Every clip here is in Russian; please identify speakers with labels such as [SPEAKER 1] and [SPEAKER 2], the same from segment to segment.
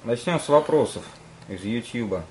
[SPEAKER 1] Начнем с вопросов из Ютьюба.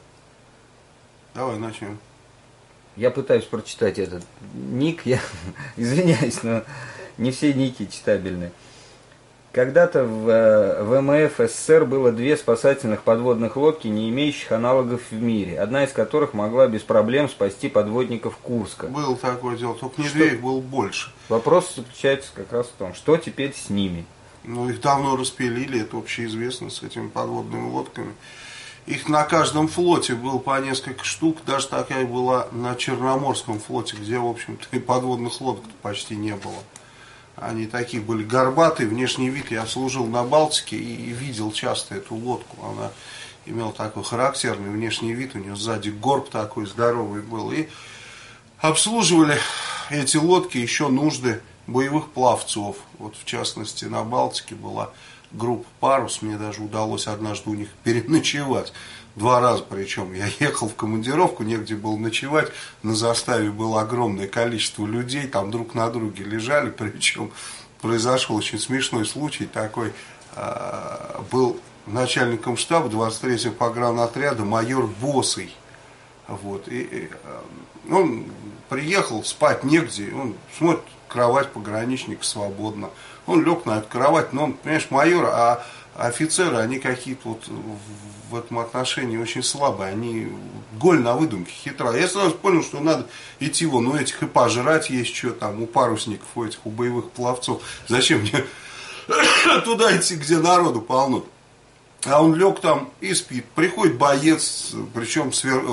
[SPEAKER 2] Давай начнем.
[SPEAKER 1] Я пытаюсь прочитать этот ник, я извиняюсь, но не все ники читабельны. Когда-то в ВМФ СССР было 2 спасательных подводных лодки, не имеющих аналогов в мире, одна из которых могла без проблем спасти подводников Курска.
[SPEAKER 2] Было такое дело, только не 2, их было больше.
[SPEAKER 1] Вопрос заключается как раз в том, что теперь с ними.
[SPEAKER 2] Ну, их давно распилили, это общеизвестно, с этими подводными лодками. Их на каждом флоте было по несколько штук, даже такая была на Черноморском флоте, где, в общем-то, и подводных лодок почти не было. Они такие были горбатые, внешний вид. Я служил на Балтике и видел часто эту лодку. Она имела такой характерный внешний вид, у нее сзади горб такой здоровый был. И обслуживали эти лодки еще нужды боевых пловцов. Вот в частности на Балтике была группа «Парус», мне даже удалось однажды у них переночевать. 2 раза причем. Я ехал в командировку, негде было ночевать. На заставе было огромное количество людей, там друг на друге лежали. Причем произошел очень смешной случай такой. Был начальником штаба 23-го погранотряда майор Босый. Вот. И он приехал, спать негде. Он смотрит, кровать пограничника свободна. Он лег на эту кровать, но он, понимаешь, майор, а офицеры, они какие-то вот в этом отношении очень слабые, они голь на выдумке, хитра. Я сразу понял, что надо идти вон у этих и пожрать есть что там, у парусников, у этих, у боевых пловцов. Зачем мне туда идти, где народу полно? А он лег там и спит. Приходит боец, причем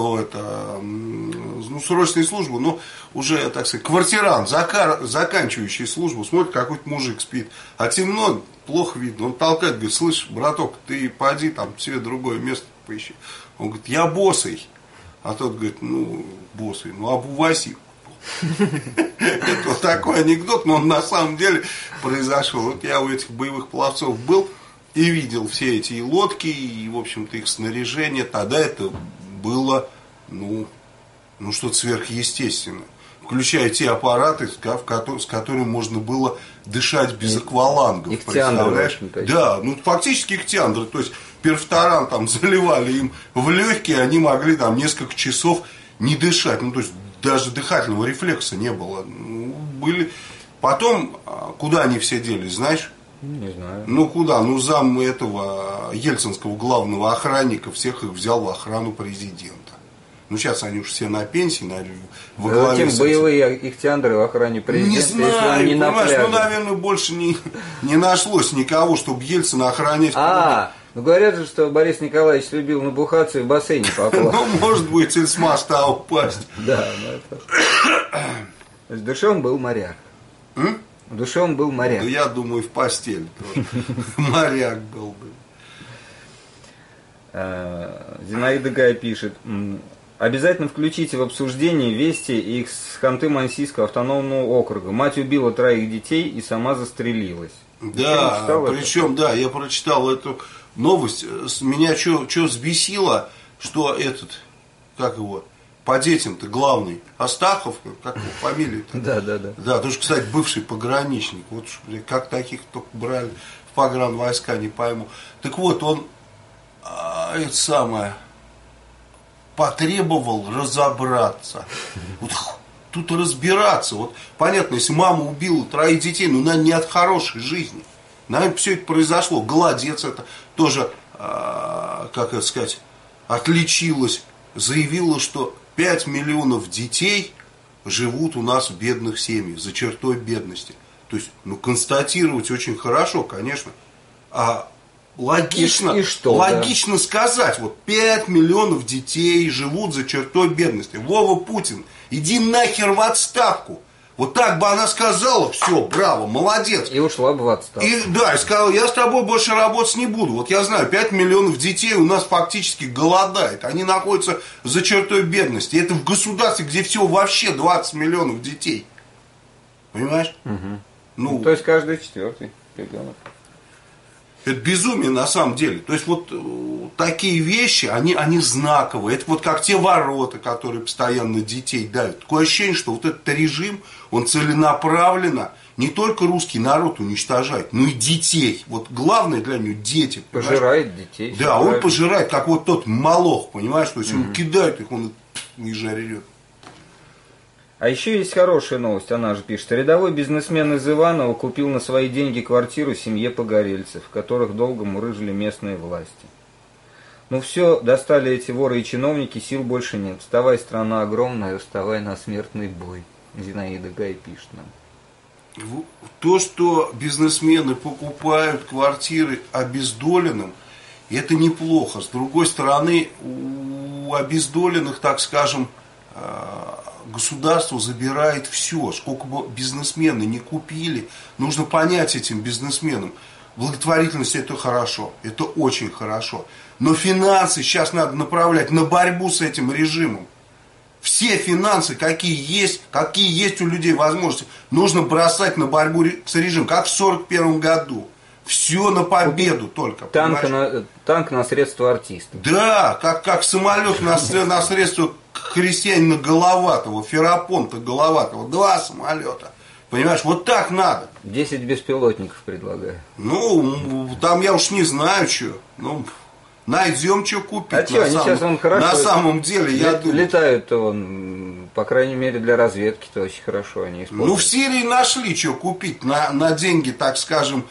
[SPEAKER 2] срочной службы, но уже, так сказать, квартирант, заканчивающий службу, смотрит, какой-то мужик спит. А темно, плохо видно. Он толкает, говорит: слышь, браток, ты поди там себе другое место поищи. Он говорит: я босый. А тот говорит: ну, босый, ну обуваси. Это вот такой анекдот, но он на самом деле произошел. Вот я у этих боевых пловцов был и видел все эти лодки, и, в общем-то, их снаряжение. Тогда это было, ну что-то сверхъестественное. Включая те аппараты, с которыми можно было дышать без аквалангов.
[SPEAKER 1] Ихтиандры,
[SPEAKER 2] да, ну фактически ихтиандры. То есть перфторан там заливали им в легкие, они могли там несколько часов не дышать. Ну, то есть даже дыхательного рефлекса не было. Были. Потом, куда они все делись, знаешь?
[SPEAKER 1] Не знаю.
[SPEAKER 2] Ну куда? Ну зам этого ельцинского главного охранника всех их взял в охрану президента. Ну сейчас они уж все на пенсии, во главе
[SPEAKER 1] Затем боевые ихтиандры в охране президента.
[SPEAKER 2] Не знаю, понимаешь, ну, наверное, больше не нашлось никого, чтобы Ельцина охранять.
[SPEAKER 1] Ну говорят же, что Борис Николаевич любил набухаться и в бассейне поплавать.
[SPEAKER 2] Ну, может быть, и с моста упасть.
[SPEAKER 1] Да, ну это... В душе он был моряк. В душе он был моряк.
[SPEAKER 2] Да я думаю, в постели тоже. Моряк был бы.
[SPEAKER 1] Зинаида Гай пишет: обязательно включите в обсуждение вести из Ханты-Мансийского автономного округа. Мать убила 3 детей и сама застрелилась.
[SPEAKER 2] Да, причем, да, я прочитал эту новость. Меня что взбесило, что этот, как его, по детям-то главный, Астахов, как его фамилия-то?
[SPEAKER 1] Да.
[SPEAKER 2] Да, тоже, кстати, бывший пограничник. Вот как таких только брали в погранвойска, не пойму. Так вот, он это самое потребовал разобраться. Вот тут разбираться. Вот понятно, если мама убила 3 детей, ну, наверное, не от хорошей жизни. Наверное, все это произошло. Голодец это тоже, как это сказать, отличилась. Заявила, что 5 миллионов детей живут у нас в бедных семьях, за чертой бедности. То есть, ну, констатировать очень хорошо, конечно. А логично, логично сказать, вот 5 миллионов детей живут за чертой бедности. Вова Путин, иди нахер в отставку. Вот так бы она сказала: все, браво, молодец.
[SPEAKER 1] И ушла бы в отставку.
[SPEAKER 2] И сказала: я с тобой больше работать не буду. Вот я знаю, 5 миллионов детей у нас фактически голодает. Они находятся за чертой бедности. Это в государстве, где всего вообще 20 миллионов детей. Понимаешь?
[SPEAKER 1] Угу. Ну, то есть каждый 4-й ребенок.
[SPEAKER 2] Это безумие на самом деле. То есть вот такие вещи, они знаковые. Это вот как те ворота, которые постоянно детей давят. Такое ощущение, что вот этот режим, он целенаправленно не только русский народ уничтожает, но и детей. Вот главное для него дети.
[SPEAKER 1] Пожирает детей.
[SPEAKER 2] Да, он пожирает, как вот тот молох, понимаешь? То есть он кидает их, он и жарит.
[SPEAKER 1] А еще есть хорошая новость, она же пишет. Рядовой бизнесмен из Иваново купил на свои деньги квартиру семье погорельцев, которых долго мурыжили местные власти. Ну все, достали эти воры и чиновники, сил больше нет. Вставай, страна огромная, вставай на смертный бой. Зинаида Гай пишет нам.
[SPEAKER 2] То, что бизнесмены покупают квартиры обездоленным, это неплохо. С другой стороны, у обездоленных, так скажем, государство забирает все. Сколько бы бизнесмены не купили, нужно понять этим бизнесменам. Благотворительность это хорошо, это очень хорошо. Но финансы сейчас надо направлять на борьбу с этим режимом. Все финансы, какие есть у людей возможности, нужно бросать на борьбу с режимом, как в 1941 году. Все на победу только.
[SPEAKER 1] Танк на средства артистов.
[SPEAKER 2] Да, как самолет на средства крестьянина Головатого, Ферапонта Головатого. 2 самолета. Понимаешь, вот так надо.
[SPEAKER 1] 10 беспилотников предлагаю.
[SPEAKER 2] Ну, там я уж не знаю, что. Ну, найдем, что купить.
[SPEAKER 1] А что, они сейчас он хорошо.
[SPEAKER 2] На самом деле, я думаю.
[SPEAKER 1] Летают-то он, по крайней мере, для разведки-то очень хорошо они используют.
[SPEAKER 2] Ну, в Сирии нашли, что купить на деньги, так скажем,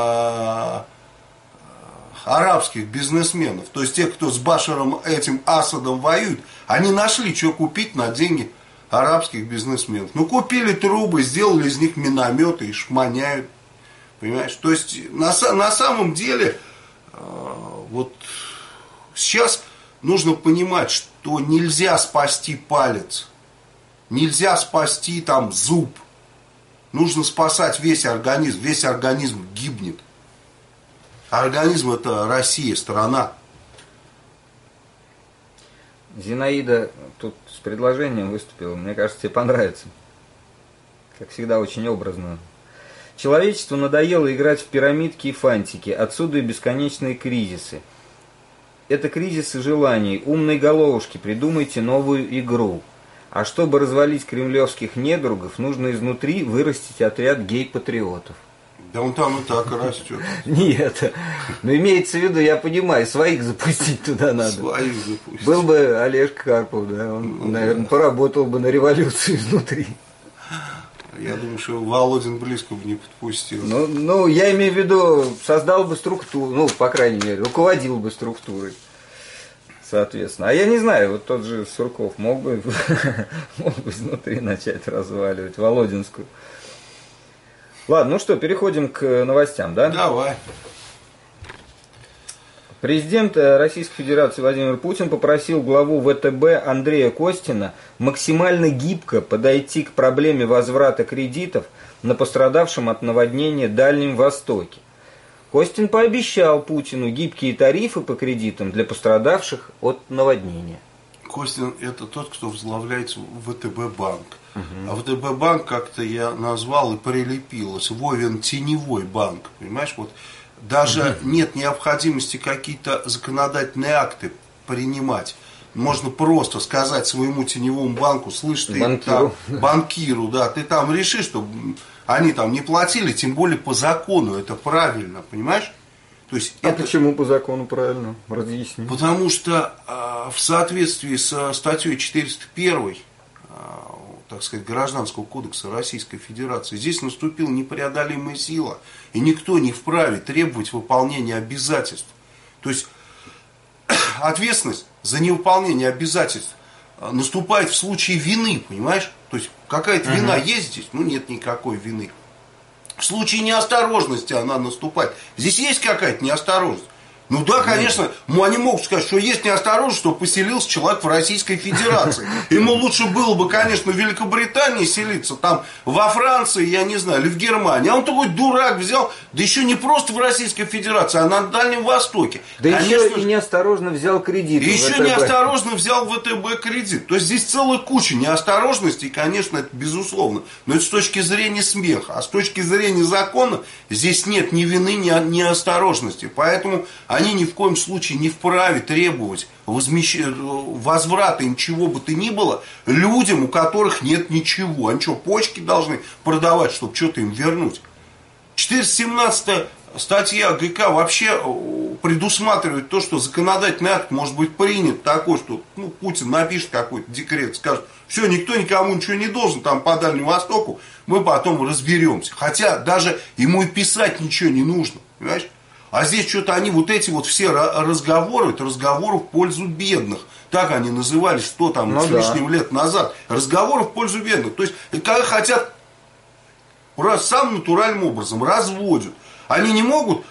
[SPEAKER 2] арабских бизнесменов. То есть те, кто с Башаром этим Асадом воюют, они нашли, что купить на деньги арабских бизнесменов. Ну, купили трубы, сделали из них минометы и шманяют. Понимаешь? То есть на самом деле вот сейчас нужно понимать, что нельзя спасти палец, нельзя спасти там зуб. Нужно спасать весь организм гибнет. Организм это Россия, страна.
[SPEAKER 1] Зинаида тут с предложением выступила, мне кажется, тебе понравится. Как всегда, очень образно. Человечеству надоело играть в пирамидки и фантики, отсюда и бесконечные кризисы. Это кризисы желаний. Умные головушки, придумайте новую игру. А чтобы развалить кремлевских недругов, нужно изнутри вырастить отряд гей-патриотов.
[SPEAKER 2] Да он там и так растет.
[SPEAKER 1] Нет, но имеется в виду, я понимаю, своих запустить туда надо.
[SPEAKER 2] Своих запустить.
[SPEAKER 1] Был бы Олежка Карпов, да, он, наверное, поработал бы на революцию изнутри.
[SPEAKER 2] Я думаю, что Володин близко бы не подпустил.
[SPEAKER 1] Ну, я имею в виду, создал бы структуру, ну, по крайней мере, руководил бы структурой. Соответственно. А я не знаю, вот тот же Сурков мог бы изнутри начать разваливать Володинскую. Ладно, ну что, переходим к новостям, да?
[SPEAKER 2] Давай.
[SPEAKER 1] Президент Российской Федерации Владимир Путин попросил главу ВТБ Андрея Костина максимально гибко подойти к проблеме возврата кредитов на пострадавшем от наводнения Дальнем Востоке. Костин пообещал Путину гибкие тарифы по кредитам для пострадавших от наводнения.
[SPEAKER 2] Костин это тот, кто возглавляет ВТБ банк. А ВТБ банк как-то я назвал и прилепилось. Вовен теневой банк. Понимаешь, вот даже нет необходимости какие-то законодательные акты принимать. Можно просто сказать своему теневому банку: слышь, ты банкиру, да, ты там реши, чтобы они там не платили, тем более по закону, это правильно, понимаешь? То есть
[SPEAKER 1] почему по закону правильно? Разъясни.
[SPEAKER 2] Потому что в соответствии со статьей 401, так сказать, Гражданского кодекса Российской Федерации, здесь наступила непреодолимая сила, и никто не вправе требовать выполнения обязательств. То есть ответственность за невыполнение обязательств наступает в случае вины, понимаешь? То есть какая-то вина есть здесь? Ну, нет никакой вины. В случае неосторожности она наступает. Здесь есть какая-то неосторожность. Ну да, конечно, они могут сказать, что есть неосторожность, что поселился человек в Российской Федерации. Ему лучше было бы, конечно, в Великобритании селиться, там во Франции, я не знаю, или в Германии. А он такой дурак взял, да еще не просто в Российской Федерации, а на Дальнем Востоке.
[SPEAKER 1] Да конечно, еще и неосторожно взял кредит.
[SPEAKER 2] И еще неосторожно взял в ВТБ кредит. То есть здесь целая куча неосторожностей, конечно, это безусловно. Но это с точки зрения смеха. А с точки зрения закона здесь нет ни вины, ни неосторожности. Поэтому они ни в коем случае не вправе требовать возврата им чего бы то ни было людям, у которых нет ничего. Они что, почки должны продавать, чтобы что-то им вернуть? 417 статья ГК вообще предусматривает то, что законодательный акт может быть принят такой, что Путин напишет какой-то декрет, скажет, все, никто никому ничего не должен, там по Дальнему Востоку, мы потом разберемся. Хотя даже ему и писать ничего не нужно, понимаешь? А здесь что-то они вот эти вот все разговоры, это разговоры в пользу бедных. Так они назывались 100 там, с лишним лет назад. Разговоры в пользу бедных. То есть, когда хотят самым натуральным образом разводят. Они не могут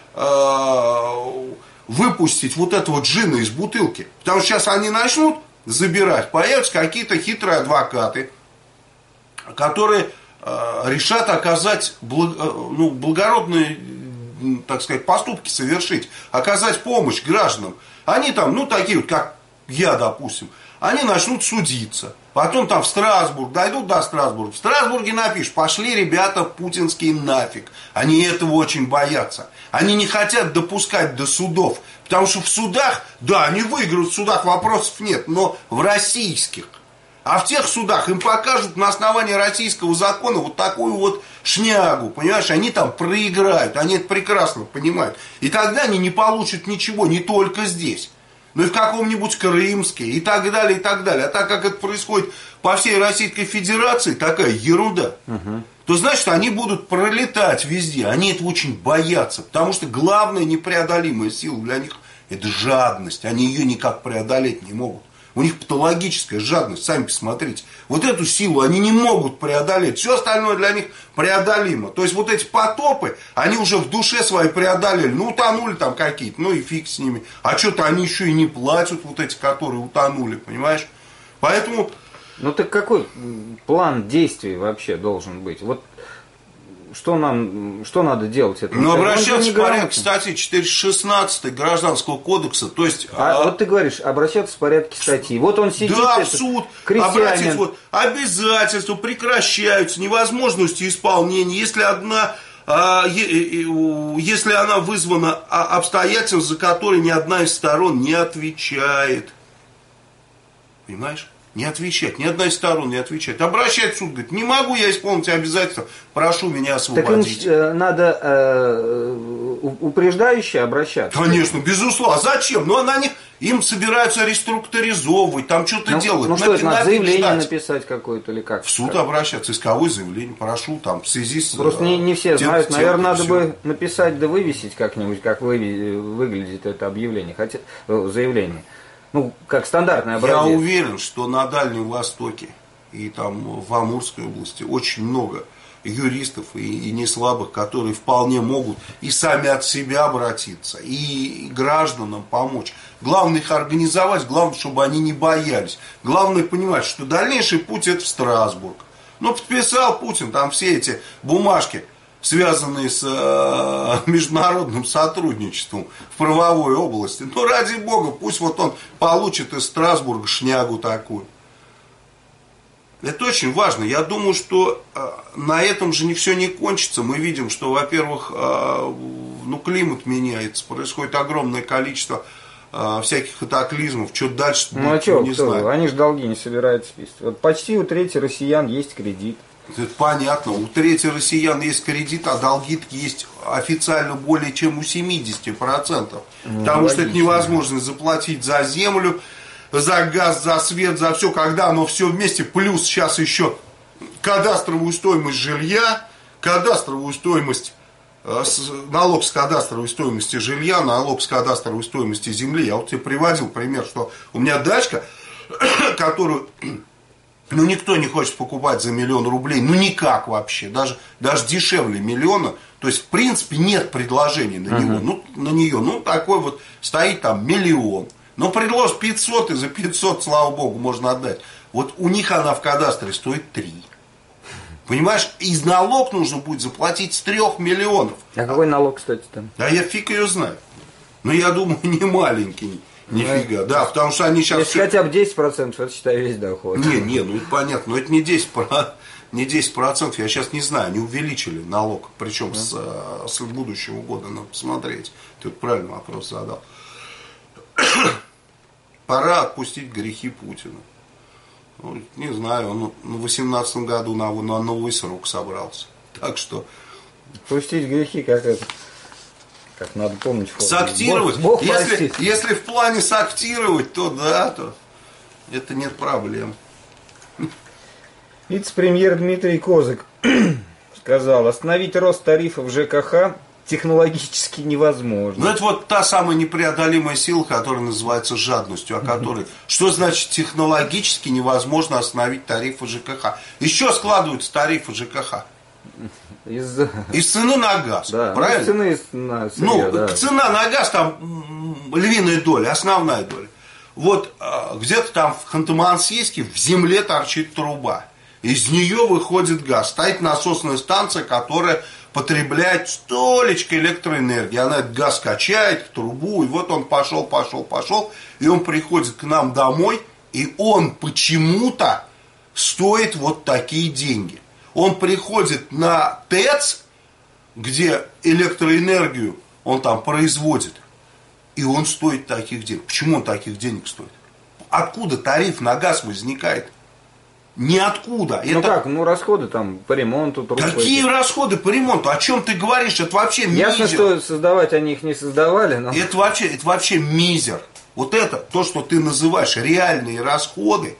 [SPEAKER 2] выпустить вот этого джина из бутылки. Потому что сейчас они начнут забирать. Появятся какие-то хитрые адвокаты, которые решат оказать благородные, так сказать, поступки совершить, оказать помощь гражданам. Они там, такие вот, как я, допустим, они начнут судиться. Потом там в Страсбург, дойдут до Страсбурга. В Страсбурге напишут, пошли ребята путинские нафиг. Они этого очень боятся. Они не хотят допускать до судов. Потому что в судах, да, они выиграют в судах, вопросов нет, но в российских. А в тех судах им покажут на основании российского закона вот такую вот шнягу, понимаешь, они там проиграют, они это прекрасно понимают. И тогда они не получат ничего, не только здесь, но и в каком-нибудь Крымске и так далее, и так далее. А так как это происходит по всей Российской Федерации, такая ерунда, то значит они будут пролетать везде. Они этого очень боятся, потому что главная непреодолимая сила для них – это жадность. Они ее никак преодолеть не могут. У них патологическая жадность, сами посмотрите. Вот эту силу они не могут преодолеть. Все остальное для них преодолимо. То есть вот эти потопы, они уже в душе своей преодолели. Утонули там какие-то, и фиг с ними. А что-то они еще и не платят, вот эти, которые утонули, понимаешь? Поэтому...
[SPEAKER 1] Так какой план действий вообще должен быть? Вот что надо делать?
[SPEAKER 2] Обращаться в порядке статьи 416 Гражданского кодекса, то есть...
[SPEAKER 1] вот ты говоришь, обращаться в порядке статьи. Вот он сидит...
[SPEAKER 2] Да, в суд, обратить, обязательства прекращаются, невозможности исполнения, если она вызвана обстоятельством, за которые ни одна из сторон не отвечает. Понимаешь? Не отвечать, ни одна из сторон не отвечает. Обращается в суд, говорит, не могу я исполнить обязательства, прошу меня освободить.
[SPEAKER 1] Так им надо упреждающе обращаться?
[SPEAKER 2] Конечно, безусловно. А зачем? Им собираются реструктуризовывать, там что-то делать.
[SPEAKER 1] Что это, надо заявление написать какое-то или как?
[SPEAKER 2] В суд обращаться, исковое заявление, прошу, там, в связи с...
[SPEAKER 1] Просто не все знают, наверное, надо бы написать да вывесить как-нибудь, как выглядит это объявление, заявление. Как стандартный образец.
[SPEAKER 2] Я уверен, что на Дальнем Востоке и там в Амурской области очень много юристов и не слабых, которые вполне могут и сами от себя обратиться, и гражданам помочь. Главное их организовать, главное, чтобы они не боялись. Главное понимать, что дальнейший путь это в Страсбург. Подписал Путин там все эти бумажки, связанные с международным сотрудничеством в правовой области. Ради бога, пусть он получит из Страсбурга шнягу такую. Это очень важно. Я думаю, что на этом же все не кончится. Мы видим, что, во-первых, климат меняется, происходит огромное количество всяких катаклизмов. Что дальше не знаю.
[SPEAKER 1] Они же долги не собираются списывать. Вот почти у трети россиян есть кредит.
[SPEAKER 2] Это понятно. У трети россиян есть кредит, а долги есть официально более чем у 70%. Потому что это невозможно заплатить за землю, за газ, за свет, за все, когда оно все вместе. Плюс сейчас еще кадастровую стоимость жилья, кадастровую стоимость, налог с кадастровой стоимости жилья, налог с кадастровой стоимости земли. Я тебе приводил пример, что у меня дачка, которую Ну, никто не хочет покупать за 1 000 000 рублей. Ну, никак вообще. Даже дешевле 1 000 000. То есть, в принципе, нет предложений на него. Ну, на нее. Ну, такой вот стоит там 1 000 000. Но предложь 500, и за 500, слава богу, можно отдать. Вот у них она в кадастре стоит 3. Понимаешь, из налог нужно будет заплатить с 3 миллионов.
[SPEAKER 1] А какой налог, кстати, там?
[SPEAKER 2] Да я фиг ее знаю. Но я думаю, не маленький. Нифига, да, потому что они сейчас...
[SPEAKER 1] Если хотя бы 10%, это, считай, весь доход.
[SPEAKER 2] Не, ну это понятно, но это не 10%, я сейчас не знаю, они увеличили налог, причем с будущего года, надо посмотреть. Ты вот правильный вопрос задал. Пора отпустить грехи Путина. Ну, не знаю, он в 2018 году на новый срок собрался. Так что...
[SPEAKER 1] Пустить грехи, как это... Как надо помнить.
[SPEAKER 2] Сактировать.
[SPEAKER 1] Бог
[SPEAKER 2] если в плане сактировать, то да, то это нет проблем.
[SPEAKER 1] Вице-премьер Дмитрий Козык сказал, остановить рост тарифов ЖКХ технологически невозможно.
[SPEAKER 2] Ну это вот та самая непреодолимая сила, которая называется жадностью, о которой... Что значит технологически невозможно остановить тарифы ЖКХ? Еще складываются тарифы ЖКХ. Из цены на газ,
[SPEAKER 1] да,
[SPEAKER 2] правильно?
[SPEAKER 1] Цены на сырье, да.
[SPEAKER 2] Цена на газ там львиная доля, основная доля. Вот где-то там в Ханты-Мансийске в земле торчит труба. Из нее выходит газ. Стоит насосная станция, которая потребляет столечко электроэнергии. Она этот газ качает в трубу, и вот он пошел, и он приходит к нам домой, и он почему-то стоит вот такие деньги. Он приходит на ТЭЦ, где электроэнергию он там производит, и он стоит таких денег. Почему он таких денег стоит? Откуда тариф на газ возникает? Ниоткуда.
[SPEAKER 1] Ну как, расходы там по ремонту.
[SPEAKER 2] Какие расходы по ремонту? О чем ты говоришь? Это вообще мизер.
[SPEAKER 1] Ясно, что создавать они их не создавали, но...
[SPEAKER 2] Это вообще мизер. Вот это, то, что ты называешь реальные расходы,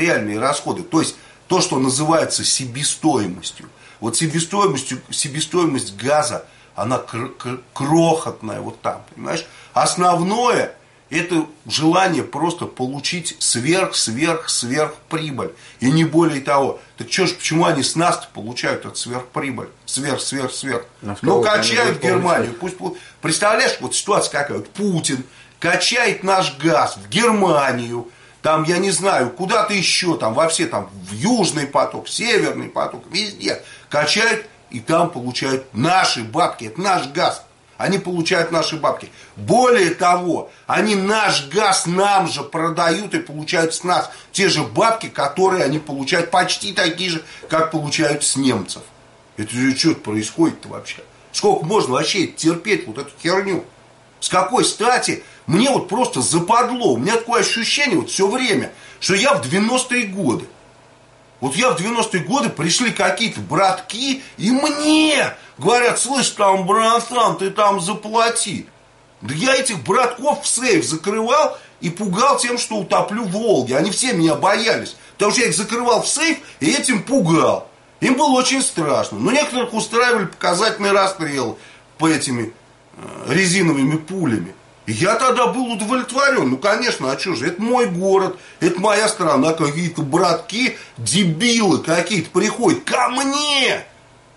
[SPEAKER 2] то есть то, что называется себестоимостью. Вот себестоимость газа, она крохотная вот там, понимаешь? Основное это желание просто получить сверх прибыль. И не более того. Так почему они с нас получают эту сверхприбыль? Сверх. Ну, качают Германию. Представляешь, вот ситуация какая? Вот Путин качает наш газ в Германию. Там, я не знаю, куда-то еще, там, во все, там, в Южный поток, Северный поток, везде качают, и там получают наши бабки, это наш газ. Они получают наши бабки. Более того, они наш газ нам же продают и получают с нас те же бабки, которые они получают почти такие же, как получают с немцев. Это же что происходит-то вообще? Сколько можно вообще терпеть вот эту херню? С какой стати? Мне вот просто западло. У меня такое ощущение вот все время, что я в 90-е годы. Вот я в 90-е годы пришли какие-то братки, и мне говорят, слышь, там, братан, ты там заплати. Да я этих братков в сейф закрывал и пугал тем, что утоплю в Волге. Они все меня боялись. Потому что я их закрывал в сейф и этим пугал. Им было очень страшно. Но некоторых устраивали показательный расстрел по этими резиновыми пулями. И я тогда был удовлетворен. Ну, конечно, а что же? Это мой город, это моя страна. Какие-то братки, дебилы какие-то приходят ко мне,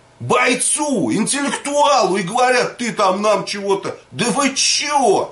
[SPEAKER 2] бойцу, интеллектуалу, и говорят, ты там нам чего-то. Да вы чё?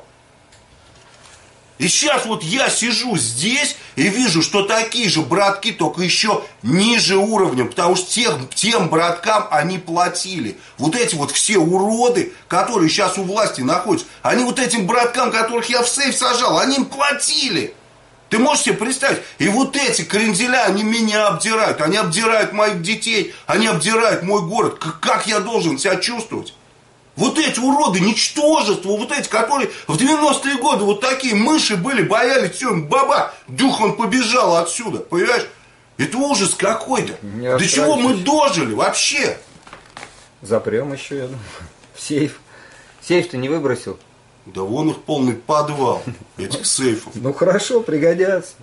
[SPEAKER 2] И сейчас вот я сижу здесь и вижу, что такие же братки, только еще ниже уровнем, потому что тем браткам они платили. Вот эти вот все уроды, которые сейчас у власти находятся, они вот этим браткам, которых я в сейф сажал, они им платили. Ты можешь себе представить? И вот эти кренделя, они меня обдирают, они обдирают моих детей, они обдирают мой город. Как я должен себя чувствовать? Вот эти уроды, ничтожества, вот эти, которые в 90-е годы вот такие мыши были, боялись, все, баба, дюх, он побежал отсюда, понимаешь? Это ужас какой-то. До чего мы дожили вообще?
[SPEAKER 1] Запрем еще, я думаю, в сейф. Сейф ты не выбросил?
[SPEAKER 2] Да вон их полный подвал, этих сейфов.
[SPEAKER 1] Ну хорошо, пригодятся.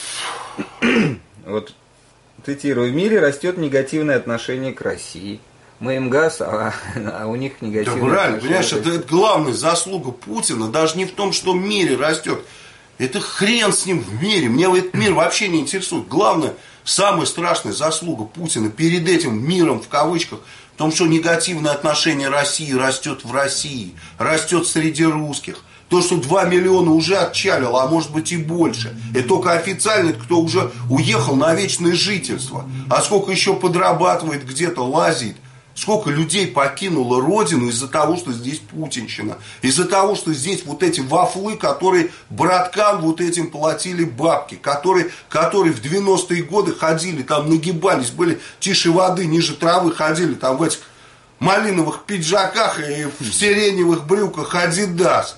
[SPEAKER 1] Вот, цитирую, в мире растет негативное отношение к России. Мы им газ, а у них негативное.
[SPEAKER 2] Да правильно, понимаешь, это главная заслуга Путина, даже не в том, что в мире растет. Это хрен с ним в мире. Меня этот мир вообще не интересует. Главное, самая страшная заслуга Путина перед этим миром в кавычках, в том, что негативное отношение России растет в России, растет среди русских. То, что 2 миллиона уже отчалило, а может быть и больше. Это только официально, кто уже уехал на вечное жительство. А сколько еще подрабатывает, где-то лазит. Сколько людей покинуло родину из-за того, что здесь путинщина. Из-за того, что здесь вот эти вафлы, которые браткам вот этим платили бабки. Которые в 90-е годы ходили, там нагибались, были тише воды, ниже травы, ходили там в этих малиновых пиджаках и в сиреневых брюках Адидас.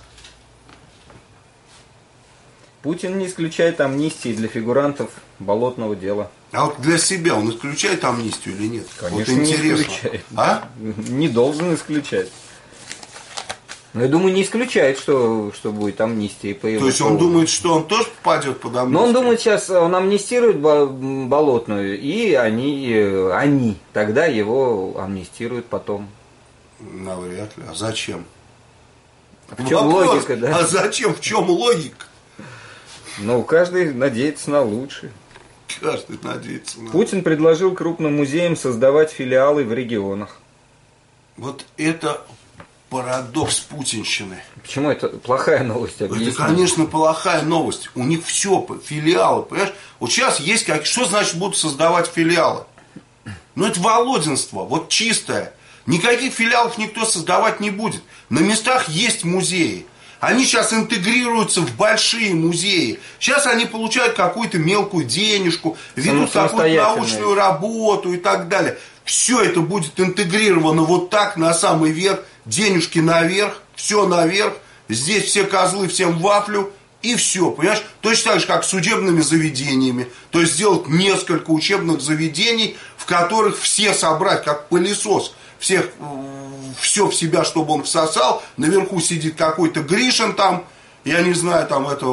[SPEAKER 1] Путин не исключает амнистии для фигурантов болотного дела.
[SPEAKER 2] А вот для себя он исключает амнистию или нет?
[SPEAKER 1] Конечно,
[SPEAKER 2] вот
[SPEAKER 1] не
[SPEAKER 2] интересно.
[SPEAKER 1] исключает.
[SPEAKER 2] А?
[SPEAKER 1] Не должен исключать. Но я думаю, не исключает, что будет амнистия по его
[SPEAKER 2] То есть он
[SPEAKER 1] поводу.
[SPEAKER 2] думает, что он тоже попадет под амнистию?
[SPEAKER 1] Но он думает, сейчас он амнистирует болотную, и они тогда его амнистируют потом.
[SPEAKER 2] Навряд ли. А зачем?
[SPEAKER 1] В чем логика, да?
[SPEAKER 2] А зачем? В чем логика?
[SPEAKER 1] Ну, каждый надеется на лучшее.
[SPEAKER 2] Каждый надеется на...
[SPEAKER 1] Путин предложил крупным музеям создавать филиалы в регионах.
[SPEAKER 2] Вот это парадокс путинщины.
[SPEAKER 1] Почему это плохая новость? Объясни.
[SPEAKER 2] Это, конечно, плохая новость. У них все, филиалы, понимаешь? Вот сейчас есть что значит будут создавать филиалы? Ну, это володинство, вот чистое. Никаких филиалов никто создавать не будет. На местах есть музеи. Они сейчас интегрируются в большие музеи. Сейчас они получают какую-то мелкую денежку, ведут какую-то научную работу и так далее. Все это будет интегрировано вот так на самый верх. Денежки наверх, все наверх. Здесь все козлы, всем вафлю. И все, понимаешь? Точно так же, как с судебными заведениями. То есть сделать несколько учебных заведений, в которых все собрать, как пылесос. Всех, все в себя, чтобы он всосал. Наверху сидит какой-то Гришин там, я не знаю, там это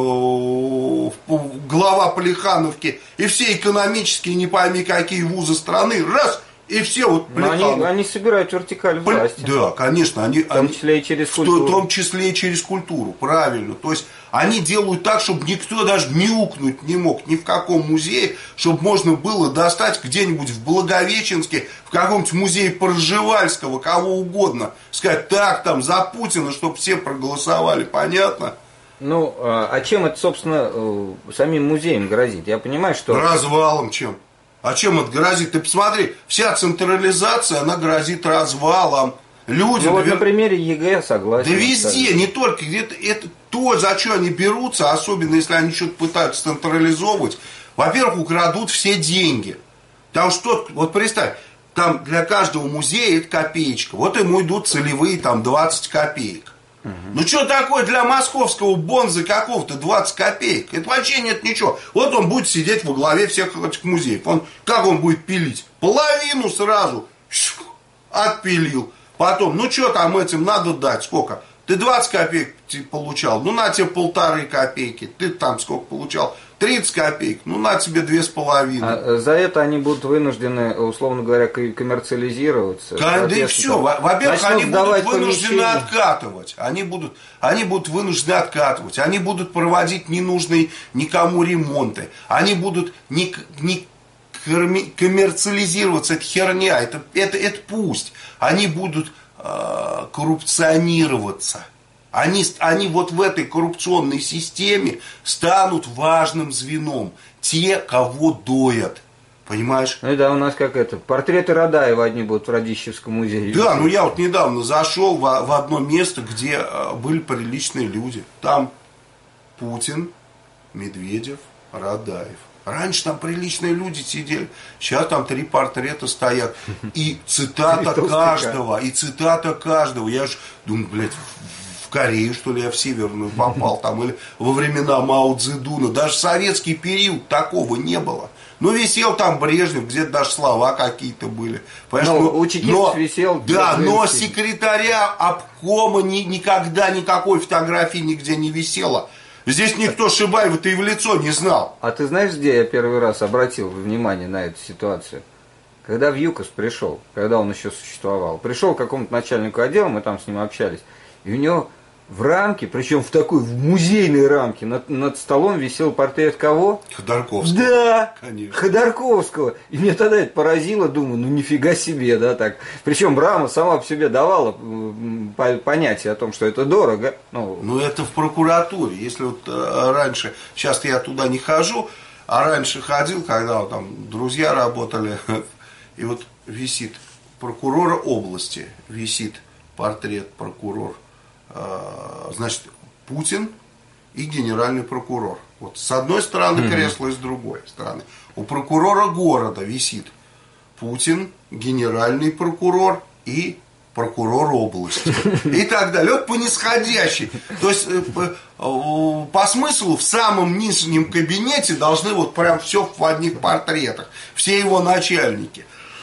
[SPEAKER 2] глава Плехановки. И все экономические, не пойми какие вузы страны, раз, и все вот
[SPEAKER 1] Плеханов. Они собирают вертикаль власти.
[SPEAKER 2] Да, конечно.
[SPEAKER 1] В том числе и через культуру.
[SPEAKER 2] В том числе и через культуру, правильно. То есть они делают так, чтобы никто даже мяукнуть не мог ни в каком музее, чтобы можно было достать где-нибудь в Благовещенске, в каком-нибудь музее Пржевальского, кого угодно, сказать, так, там, за Путина, чтобы все проголосовали, понятно?
[SPEAKER 1] Ну, а чем это, собственно, самим музеям грозит? Я понимаю, что...
[SPEAKER 2] Развалом чем? А чем это грозит? Ты посмотри, вся централизация, она грозит развалом. Люди,
[SPEAKER 1] ну, вот на примере ЕГЭ согласен.
[SPEAKER 2] Да везде, не только. Это то, за что они берутся, особенно если они что-то пытаются централизовывать. Во-первых, украдут все деньги. Там что, вот представь, там для каждого музея это копеечка. Вот ему идут целевые там 20 копеек. Ну что такое для московского бонза какого-то 20 копеек? Это вообще нет ничего. Вот он будет сидеть во главе всех этих музеев. Как он будет пилить? Половину сразу отпилил. Потом, ну что там этим надо дать? Сколько? Ты 20 копеек получал, ну на тебе 1,5 копейки. Ты там сколько получал? 30 копеек, ну на тебе 2,5.
[SPEAKER 1] А за это они будут вынуждены, условно говоря, коммерциализироваться.
[SPEAKER 2] Да и все. Во-первых, они будут вынуждены откатывать. Они будут вынуждены откатывать. Они будут проводить ненужные никому ремонты. Они будут не коммерциализироваться. Это херня. Это пусть. Они будут коррупционироваться. Они вот в этой коррупционной системе станут важным звеном. Те, кого доят. Понимаешь?
[SPEAKER 1] Ну да, у нас как это. Портреты Радаева одни будут в Радищевском музее.
[SPEAKER 2] Да, ну я вот недавно зашел в одно место, где были приличные люди. Там Путин, Медведев, Радаев. Раньше там приличные люди сидели, сейчас там 3 портрета стоят. И цитата каждого, Я же думаю, блядь, в Корею, что ли, я в Северную попал, там, или во времена Мао Цзэдуна. Даже в советский период такого не было. Ну, висел там Брежнев, где-то даже слова какие-то были.
[SPEAKER 1] У чекистов висел.
[SPEAKER 2] Да, но секретаря обкома никогда никакой фотографии нигде не висело. Здесь никто Шибаева-то и в лицо не знал.
[SPEAKER 1] А ты знаешь, где я первый раз обратил внимание на эту ситуацию? Когда в ЮКОС пришел, когда он еще существовал. Пришел к какому-то начальнику отдела, мы там с ним общались. И у него в рамке, причем в такой в музейной рамке, над столом висел портрет кого?
[SPEAKER 2] Ходорковского.
[SPEAKER 1] Да,
[SPEAKER 2] конечно.
[SPEAKER 1] Ходорковского. И мне тогда это поразило, думаю, ну нифига себе, да, так. Причем рама сама по себе давала понятие о том, что это дорого.
[SPEAKER 2] Ну, это в прокуратуре. Если вот раньше, сейчас я туда не хожу, а раньше ходил, когда вот, там друзья работали, и вот висит прокурора области, висит портрет прокурор, значит, Путин и генеральный прокурор. Вот с одной стороны кресло и с другой стороны. У прокурора города висит Путин, генеральный прокурор и прокурор области. И так далее. Вот по нисходящей. То есть, по смыслу, в самом нижнем кабинете должны вот прям все в одних портретах. Все его начальники.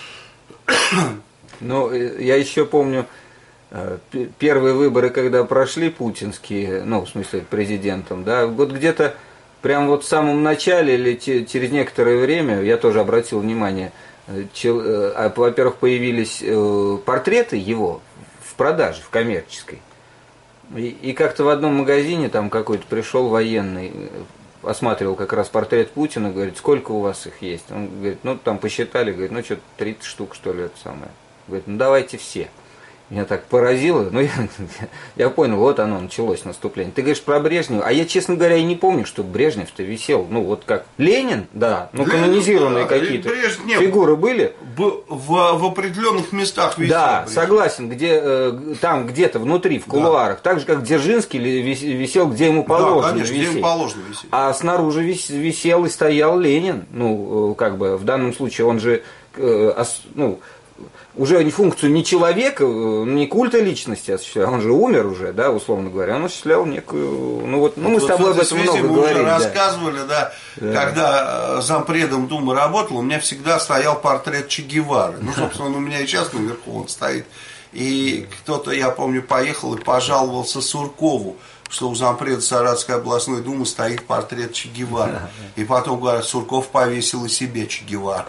[SPEAKER 1] Ну, я еще помню, первые выборы, когда прошли путинские, ну, в смысле, президентом, да, вот где-то прям вот в самом начале или через некоторое время, я тоже обратил внимание, во-первых, появились портреты его в продаже, в коммерческой. И как-то в одном магазине там какой-то пришел военный, осматривал как раз портрет Путина, говорит, сколько у вас их есть? Он говорит, ну, там посчитали, говорит, ну, что-то 30 штук, что ли, это самое. Говорит, ну, давайте все. Меня так поразило, ну я понял, вот оно, началось наступление. Ты говоришь про Брежнева, а я, честно говоря, и не помню, что Брежнев-то висел, ну вот как Ленин, да, ну канонизированные какие-то фигуры были.
[SPEAKER 2] В определенных местах висел.
[SPEAKER 1] Да,
[SPEAKER 2] Брежнев.
[SPEAKER 1] Согласен, там где-то внутри, в кулуарах, так же как Дзержинский висел, где ему положено,
[SPEAKER 2] да, конечно,
[SPEAKER 1] висеть.
[SPEAKER 2] где ему положено висеть.
[SPEAKER 1] А снаружи висел и стоял Ленин, ну как бы в данном случае он же, ну, уже не функцию не человека, не культа личности осуществлял, он же умер уже, да, условно говоря, он осуществлял некую, ну вот, ну мы с тобой об этом много говорили.
[SPEAKER 2] Мы уже рассказывали, да, когда зампредом Думы работал, у меня всегда стоял портрет Че Гевары, ну, собственно, он у меня и сейчас наверху он стоит, и кто-то, я помню, поехал и пожаловался Суркову, что у зампреда Саратовской областной думы стоит портрет Че Гевары, и потом говорят, Сурков повесил и себе Че Гевара.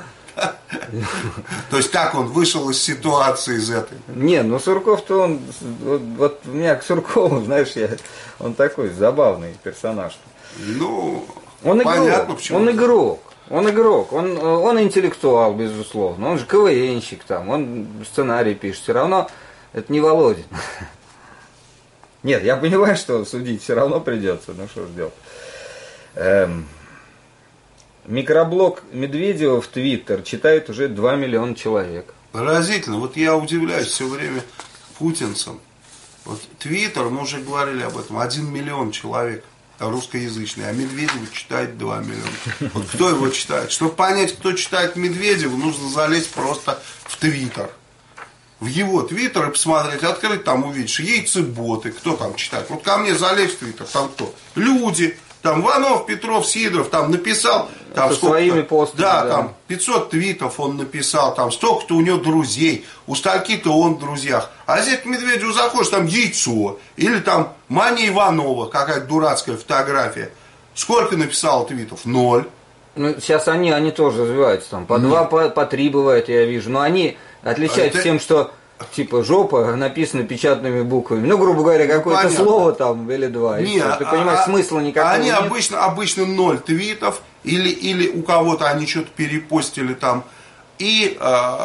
[SPEAKER 2] То есть как он вышел из ситуации из этой?
[SPEAKER 1] Не, ну Сурков-то он, вот у меня к Суркову, знаешь, он такой забавный персонаж.
[SPEAKER 2] Ну,
[SPEAKER 1] он
[SPEAKER 2] понятно,
[SPEAKER 1] игрок,
[SPEAKER 2] почему.
[SPEAKER 1] Он игрок, он интеллектуал, безусловно, он же КВНщик там, он сценарий пишет, все равно это не Володин. Нет, я понимаю, что судить все равно придется, ну что ж делать. Микроблог Медведева в Твиттер читает уже 2 миллиона человек.
[SPEAKER 2] Поразительно. Вот я удивляюсь все время путинцам. Вот Твиттер, мы уже говорили об этом, 1 миллион человек русскоязычный, а Медведева читает 2 миллиона. Вот кто его читает? Чтобы понять, кто читает Медведева, нужно залезть просто в Твиттер. В его Твиттер и посмотреть, открыть, там увидишь яйцеботы, кто там читает. Вот ко мне залезть в Твиттер, там кто? Люди. Там Иванов, Петров, Сидоров там написал, там
[SPEAKER 1] со своими постами,
[SPEAKER 2] да, там 500 твитов он написал, там столько-то у него друзей, у стольки-то он в друзьях. А здесь к Медведеву заходишь, там яйцо, или там Маня Иванова, какая-то дурацкая фотография. Сколько написал твитов? 0.
[SPEAKER 1] Ну, сейчас они тоже развиваются, там по 2, по 3 бывает, я вижу. Но они отличаются тем, что типа жопа написано печатными буквами. Ну, грубо говоря, какое-то слово там или два.
[SPEAKER 2] Не,
[SPEAKER 1] ты понимаешь, смысла никакого
[SPEAKER 2] они
[SPEAKER 1] нет.
[SPEAKER 2] обычно 0 твитов, или у кого-то они что-то перепостили там. И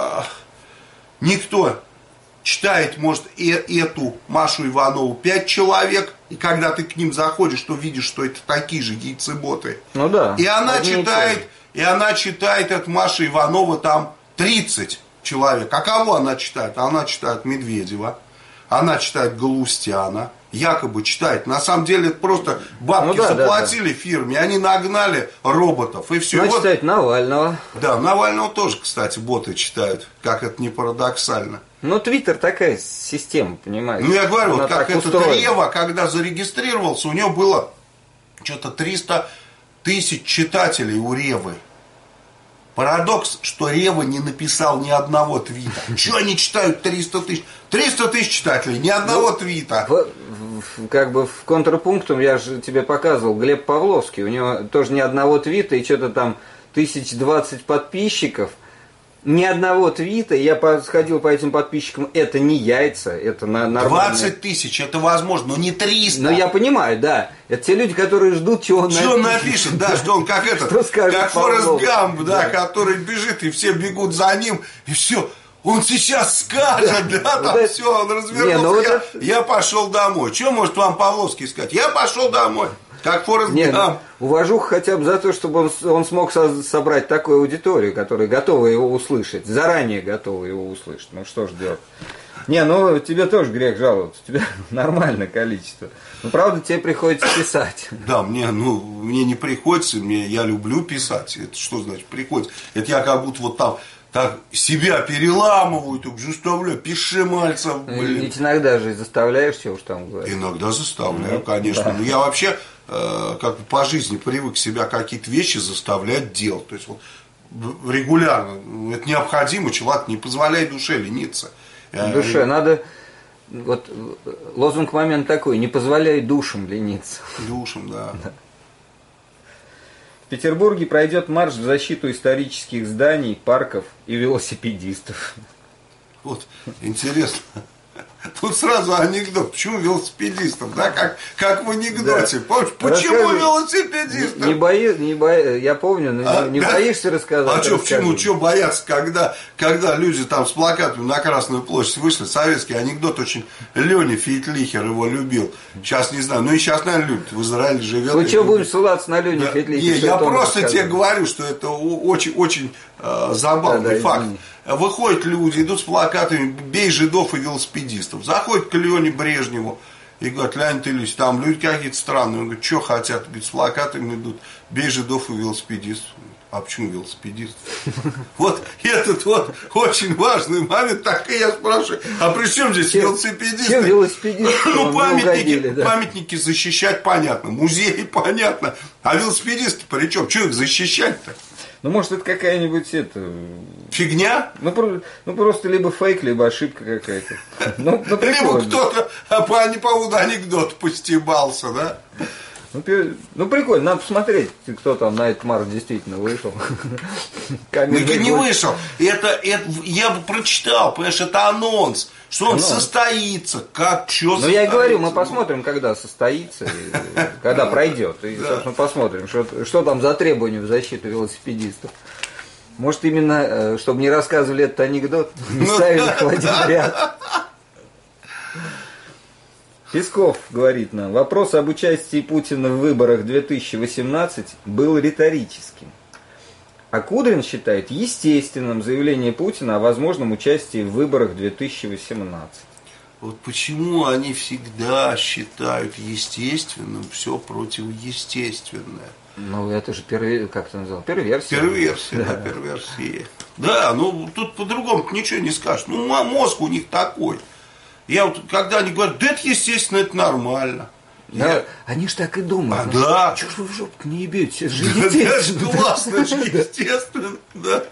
[SPEAKER 2] никто читает, может, эту Машу Иванову 5 человек, и когда ты к ним заходишь, то видишь, что это такие же яйцеботы.
[SPEAKER 1] Ну да.
[SPEAKER 2] И она читает от Маши Иванова там 30 человек. А кого она читает? Она читает Медведева, она читает Галустяна, якобы читает. На самом деле это просто бабки заплатили фирме, они нагнали роботов, и все.
[SPEAKER 1] Она читает Навального.
[SPEAKER 2] Да, Навального тоже, кстати, боты читают, как это не парадоксально.
[SPEAKER 1] Ну, Твиттер такая система, понимаешь?
[SPEAKER 2] Ну, я говорю, вот как этот
[SPEAKER 1] устроена.
[SPEAKER 2] Рева, когда зарегистрировался, у него было что-то 300 тысяч читателей у Ревы. Парадокс, что Рева не написал ни одного твита. Чего они читают 300 тысяч? 300 тысяч читателей, ни одного твита.
[SPEAKER 1] Как бы в контрапунктум, я же тебе показывал, Глеб Павловский, у него тоже ни одного твита и что-то там 1020 подписчиков. ни одного твита, я сходил по этим подписчикам, это не яйца, это нормально.
[SPEAKER 2] 20 тысяч, это возможно, но не 300.
[SPEAKER 1] Ну, я понимаю, да. Это те люди, которые ждут, чего он напишет.
[SPEAKER 2] Что он напишет, да, что он как этот, как Форест Гамп, да, который бежит, и все бегут за ним, и все. Он сейчас скажет, да, там все, он развернулся, я пошел домой. Что может вам Павловский сказать? Я пошел домой. Как Форест Гамп.
[SPEAKER 1] Уважуха хотя бы за то, чтобы он смог собрать такую аудиторию, которая готова его услышать, заранее готова его услышать. Ну что ж делать? Не, ну тебе тоже грех жаловаться, у тебя нормальное количество. Ну, правда, тебе приходится писать.
[SPEAKER 2] Да, мне не приходится, я люблю писать. Это что значит приходится? Это я как будто вот там так себя переламываю, так заставляю, пиши мальцев, блин.
[SPEAKER 1] Ведь иногда же заставляешься уж там говорить.
[SPEAKER 2] Иногда заставляю, конечно. Да. Но я вообще как бы по жизни привык себя какие-то вещи заставлять делать. То есть вот регулярно, это необходимо, человек не позволяет душе лениться.
[SPEAKER 1] Душе надо, вот лозунг момент такой, не позволяй душам лениться.
[SPEAKER 2] Душам, да.
[SPEAKER 1] В Петербурге пройдет марш в защиту исторических зданий, парков и велосипедистов.
[SPEAKER 2] Вот, интересно. Тут сразу анекдот. Почему велосипедистов? Да, как в анекдоте. Да. Помнишь, почему велосипедистов?
[SPEAKER 1] Я помню, но не боишься рассказать?
[SPEAKER 2] А что, почему? Что бояться, когда люди там с плакатами на Красную площадь вышли? Советский анекдот очень. Леня Фейтлихер его любил. Сейчас не знаю. Ну и сейчас, наверное, любит. В Израиле живет.
[SPEAKER 1] Ну что будем ссылаться на Леню Фейтлихера?
[SPEAKER 2] Я просто тебе говорю, что это очень забавный факт. Выходят люди, идут с плакатами «Бей жидов и велосипедистов». Заходят к Лене Брежневу и говорят: Леонид Ильич, там люди какие-то странные. Он говорит: что хотят? Говорит, с плакатами идут «Бей жидов и велосипедистов». А почему велосипедистов? Вот этот вот очень важный момент. Так и я спрашиваю: а при чем здесь велосипедисты?
[SPEAKER 1] Чем велосипедисты?
[SPEAKER 2] Ну, памятники защищать понятно, музеи понятно. А велосипедисты при чем? Что их защищать-то?
[SPEAKER 1] Ну, может, это какая-нибудь
[SPEAKER 2] фигня?
[SPEAKER 1] Ну, просто либо фейк, либо ошибка какая-то.
[SPEAKER 2] Либо кто-то по поводу анекдота постебался, да?
[SPEAKER 1] Ну, прикольно, надо посмотреть, кто там на этот марш действительно вышел.
[SPEAKER 2] Не вышел. Это я бы прочитал, понимаешь, это анонс, что он состоится, как, что состоится.
[SPEAKER 1] Ну, я и говорю, мы посмотрим, когда состоится, когда пройдет. И, собственно, посмотрим, что там за требования в защиту велосипедистов. Может, именно, чтобы не рассказывали этот анекдот, не ставили их в один ряд. Песков говорит нам: вопрос об участии Путина в выборах 2018 был риторическим. А Кудрин считает естественным заявление Путина о возможном участии в выборах 2018.
[SPEAKER 2] Вот почему они всегда считают естественным все противоестественное.
[SPEAKER 1] Ну, это же как ты назвал? Перверсия.
[SPEAKER 2] Перверсия. Да, ну тут по-другому ничего не скажешь. Ну, мозг у них такой. Я вот, когда они говорят: да это естественно, это нормально.
[SPEAKER 1] Да, они ж так и думают.
[SPEAKER 2] Да.
[SPEAKER 1] Чего ж вы в жопу не ебете? Это же естественно.
[SPEAKER 2] Это классно, это же естественно, да.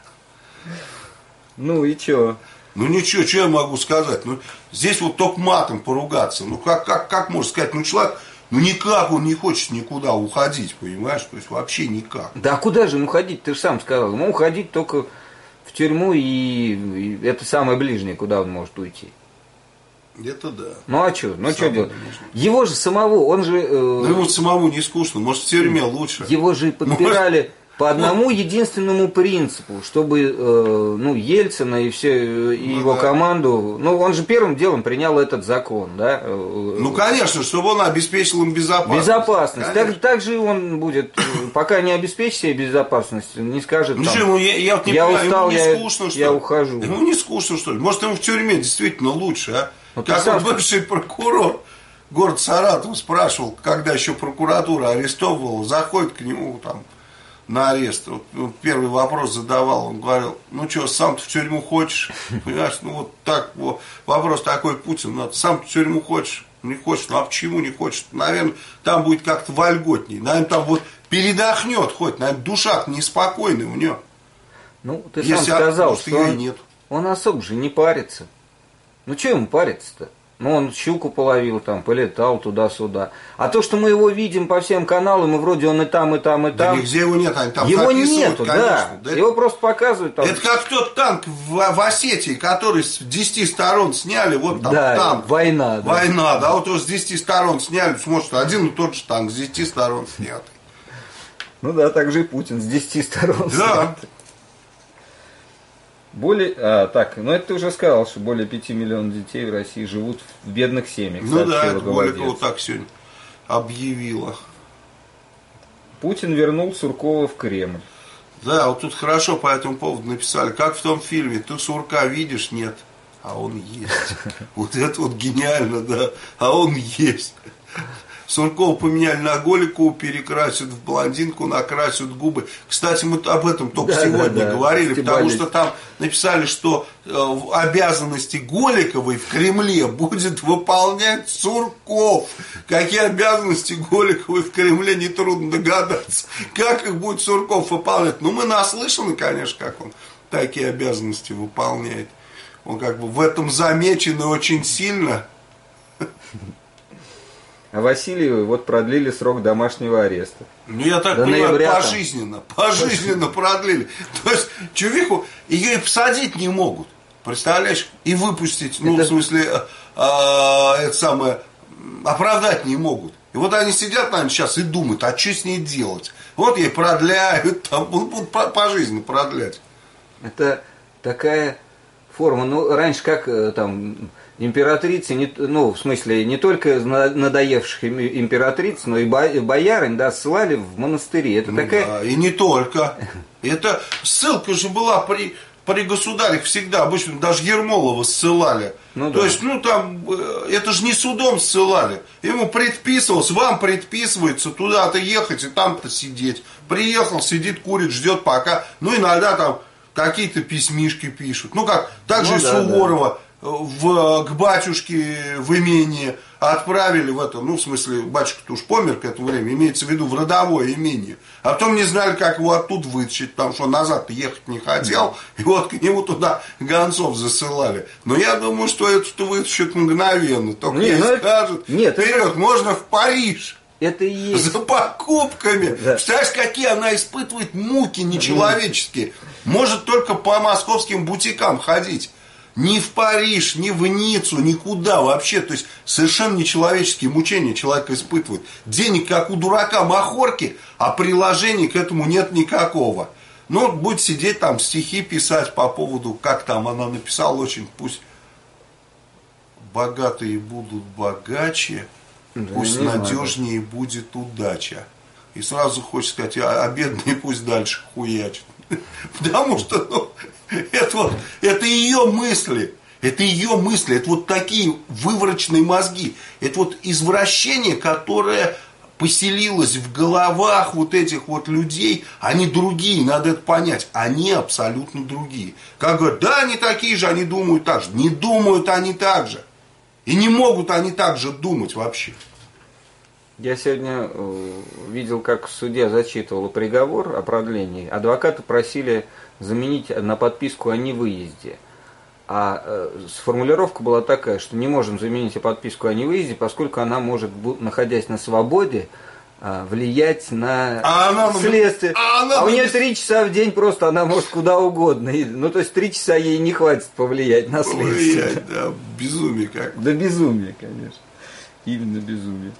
[SPEAKER 1] Ну и чё?
[SPEAKER 2] Ну ничего, что я могу сказать? Ну, здесь вот только матом поругаться. Ну как можно сказать? Ну человек, ну никак он не хочет никуда уходить, понимаешь? То есть вообще никак.
[SPEAKER 1] Да а куда же ему уходить? Ты же сам сказал. Ему уходить только в тюрьму, и это самое ближнее, куда он может уйти.
[SPEAKER 2] Это да.
[SPEAKER 1] Ну а что? Ну что делать? Его же самого, он же...
[SPEAKER 2] Ну ему самому не скучно, может в тюрьме лучше.
[SPEAKER 1] Его же подбирали по одному единственному принципу, чтобы Ельцина и его команду... Ну он же первым делом принял этот закон, да?
[SPEAKER 2] Ну конечно, чтобы он обеспечил им безопасность.
[SPEAKER 1] Безопасность. Так же он будет, пока не обеспечит себе безопасность, не скажет там:
[SPEAKER 2] я вот не
[SPEAKER 1] я
[SPEAKER 2] понимаю,
[SPEAKER 1] устал,
[SPEAKER 2] ему не скучно, что ли?
[SPEAKER 1] Я ухожу.
[SPEAKER 2] Ему не скучно, что ли? Может, ему в тюрьме действительно лучше, а? Вот как бывший прокурор город Саратов спрашивал, когда еще прокуратура арестовывала, заходит к нему там на арест. Вот первый вопрос задавал, он говорил: ну что, сам ты в тюрьму хочешь? Понимаешь, ну вот так вот вопрос такой Путин: сам ты в тюрьму хочешь? Не хочешь? Ну а почему не хочешь? Наверное, там будет как-то вольготней. Наверное, там вот передохнет хоть, наверное, душа неспокойная у него.
[SPEAKER 1] Ну, ты сам сказал, что он особо же не парится. Ну, что ему париться-то? Ну, он щуку половил, там, полетал туда-сюда. А то, что мы его видим по всем каналам, и вроде он и там, и там, и там.
[SPEAKER 2] Да нигде его нет, они там
[SPEAKER 1] его
[SPEAKER 2] записывают,
[SPEAKER 1] нету,
[SPEAKER 2] конечно.
[SPEAKER 1] да. Его просто показывают там.
[SPEAKER 2] Это как тот танк в Осетии, который с 10 сторон сняли, вот там
[SPEAKER 1] да,
[SPEAKER 2] танк.
[SPEAKER 1] война. Да.
[SPEAKER 2] Война, да, вот его с 10 сторон сняли, может, один и тот же танк с 10 сторон снят.
[SPEAKER 1] Ну да, так же и Путин с 10 сторон
[SPEAKER 2] да.
[SPEAKER 1] снят. Ну это ты уже сказал, что более 5 миллионов детей в России живут в бедных семьях.
[SPEAKER 2] Ну да, это Голикова так сегодня объявила.
[SPEAKER 1] Путин вернул Суркова в Кремль.
[SPEAKER 2] Да, вот тут хорошо по этому поводу написали, как в том фильме, ты Сурка видишь, нет, а он есть. Вот это вот гениально, да, а он есть. Суркова поменяли на Голикову, перекрасят в блондинку, накрасят губы. Кстати, мы об этом только сегодня говорили, потому что там написали, что обязанности Голиковой в Кремле будет выполнять Сурков. Какие обязанности Голиковой в Кремле, нетрудно догадаться. Как их будет Сурков выполнять? Ну, мы наслышаны, конечно, как он такие обязанности выполняет. Он как бы в этом замечен и очень сильно.
[SPEAKER 1] А Васильевой вот продлили срок домашнего ареста.
[SPEAKER 2] Ну, я так понимаю, пожизненно продлили. То есть, чувиху, ее и посадить не могут. Представляешь? И выпустить, ну, в смысле, это самое, оправдать не могут. И вот они сидят, наверное, сейчас и думают, а что с ней делать? Вот ей продляют, там, будут пожизненно продлять.
[SPEAKER 1] Это такая форма, ну, раньше как там... Императрицы, ну, в смысле, не только надоевших императриц, но и боярин, да, ссылали в монастыри. Это такая...
[SPEAKER 2] Да, и не только. Это ссылка же была при государях всегда, обычно даже Ермолова ссылали.
[SPEAKER 1] Ну,
[SPEAKER 2] то
[SPEAKER 1] да.
[SPEAKER 2] есть, ну, там, это же не судом ссылали. Ему предписывалось, вам предписывается туда-то ехать и там-то сидеть. Приехал, сидит, курит, ждет пока. Ну, иногда там какие-то письмишки пишут. Ну, как, так же и Суворова. Да. К батюшке в имение отправили в это, ну, в смысле, батюшка-то уж помер к этому времени, имеется в виду в родовое имение. А потом не знали, как его оттуда вытащить, потому что он назад-то ехать не хотел, и вот к нему туда гонцов засылали. Но я думаю, что это вытащат мгновенно, только скажут, вперед, можно в Париж.
[SPEAKER 1] Это и есть.
[SPEAKER 2] За покупками. Да. Представляешь, какие она испытывает муки нечеловеческие. Может только по московским бутикам ходить. Ни в Париж, ни в Ниццу, никуда вообще. То есть совершенно нечеловеческие мучения человек испытывает. Денег, как у дурака махорки, а приложений к этому нет никакого. Ну, будет сидеть там, стихи писать по поводу, как там она написала очень, пусть богатые будут богаче, да, пусть надежнее будет удача. И сразу хочется сказать, а бедные пусть дальше хуячат. Потому что, ну, это ее мысли. Это ее мысли. Это вот такие вывороченные мозги. Это вот извращение, которое поселилось в головах вот этих вот людей. Они другие, надо это понять. Они абсолютно другие. Как говорят, да, они такие же, они думают так же. Не думают они так же. И не могут они так же думать вообще.
[SPEAKER 1] Я сегодня видел, как судья зачитывал приговор о продлении. Адвокаты просили заменить на подписку о невыезде. А формулировка была такая, что не можем заменить подписку о невыезде, поскольку она может, находясь на свободе, влиять на следствие. А у нее 3 часа в день просто, она может куда угодно. Ну, то есть 3 часа ей не хватит повлиять на следствие.
[SPEAKER 2] Повлиять, да, безумие как.
[SPEAKER 1] Да безумие, конечно. Именно безумие.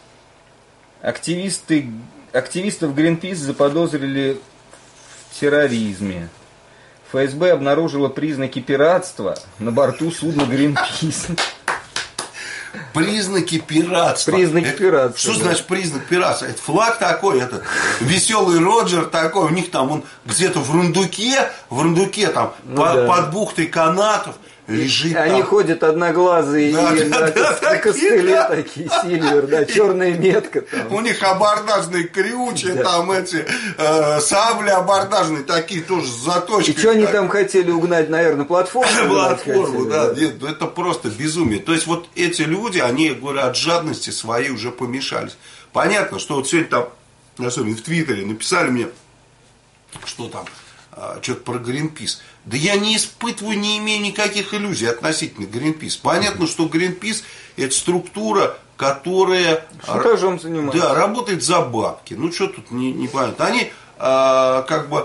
[SPEAKER 1] Активистов Greenpeace заподозрили в терроризме. ФСБ обнаружила признаки пиратства на борту судна Greenpeace.
[SPEAKER 2] Признаки пиратства.
[SPEAKER 1] Пиратства.
[SPEAKER 2] Что значит признак пиратства? Это флаг такой, это веселый Роджер такой, у них там он где-то в рундуке там под бухтой канатов лежит.
[SPEAKER 1] Они
[SPEAKER 2] там.
[SPEAKER 1] Ходят одноглазые на костыле такие, Сильвер, да, черная метка там.
[SPEAKER 2] У них абордажные крючи, там эти сабли абордажные такие тоже с заточкой.
[SPEAKER 1] И что они там хотели угнать, наверное, платформу?
[SPEAKER 2] Платформу, да. Нет, это просто безумие. То есть вот эти люди, они, говорю, от жадности своей уже помешались. Понятно, что вот сегодня там, особенно в Твиттере, написали мне, что там что-то про Greenpeace. Да я не испытываю, не имею никаких иллюзий относительно Greenpeace. Понятно, что Greenpeace это структура, которая
[SPEAKER 1] шантажом занимается.
[SPEAKER 2] Да, работает за бабки. Ну, что тут непонятно. Они как бы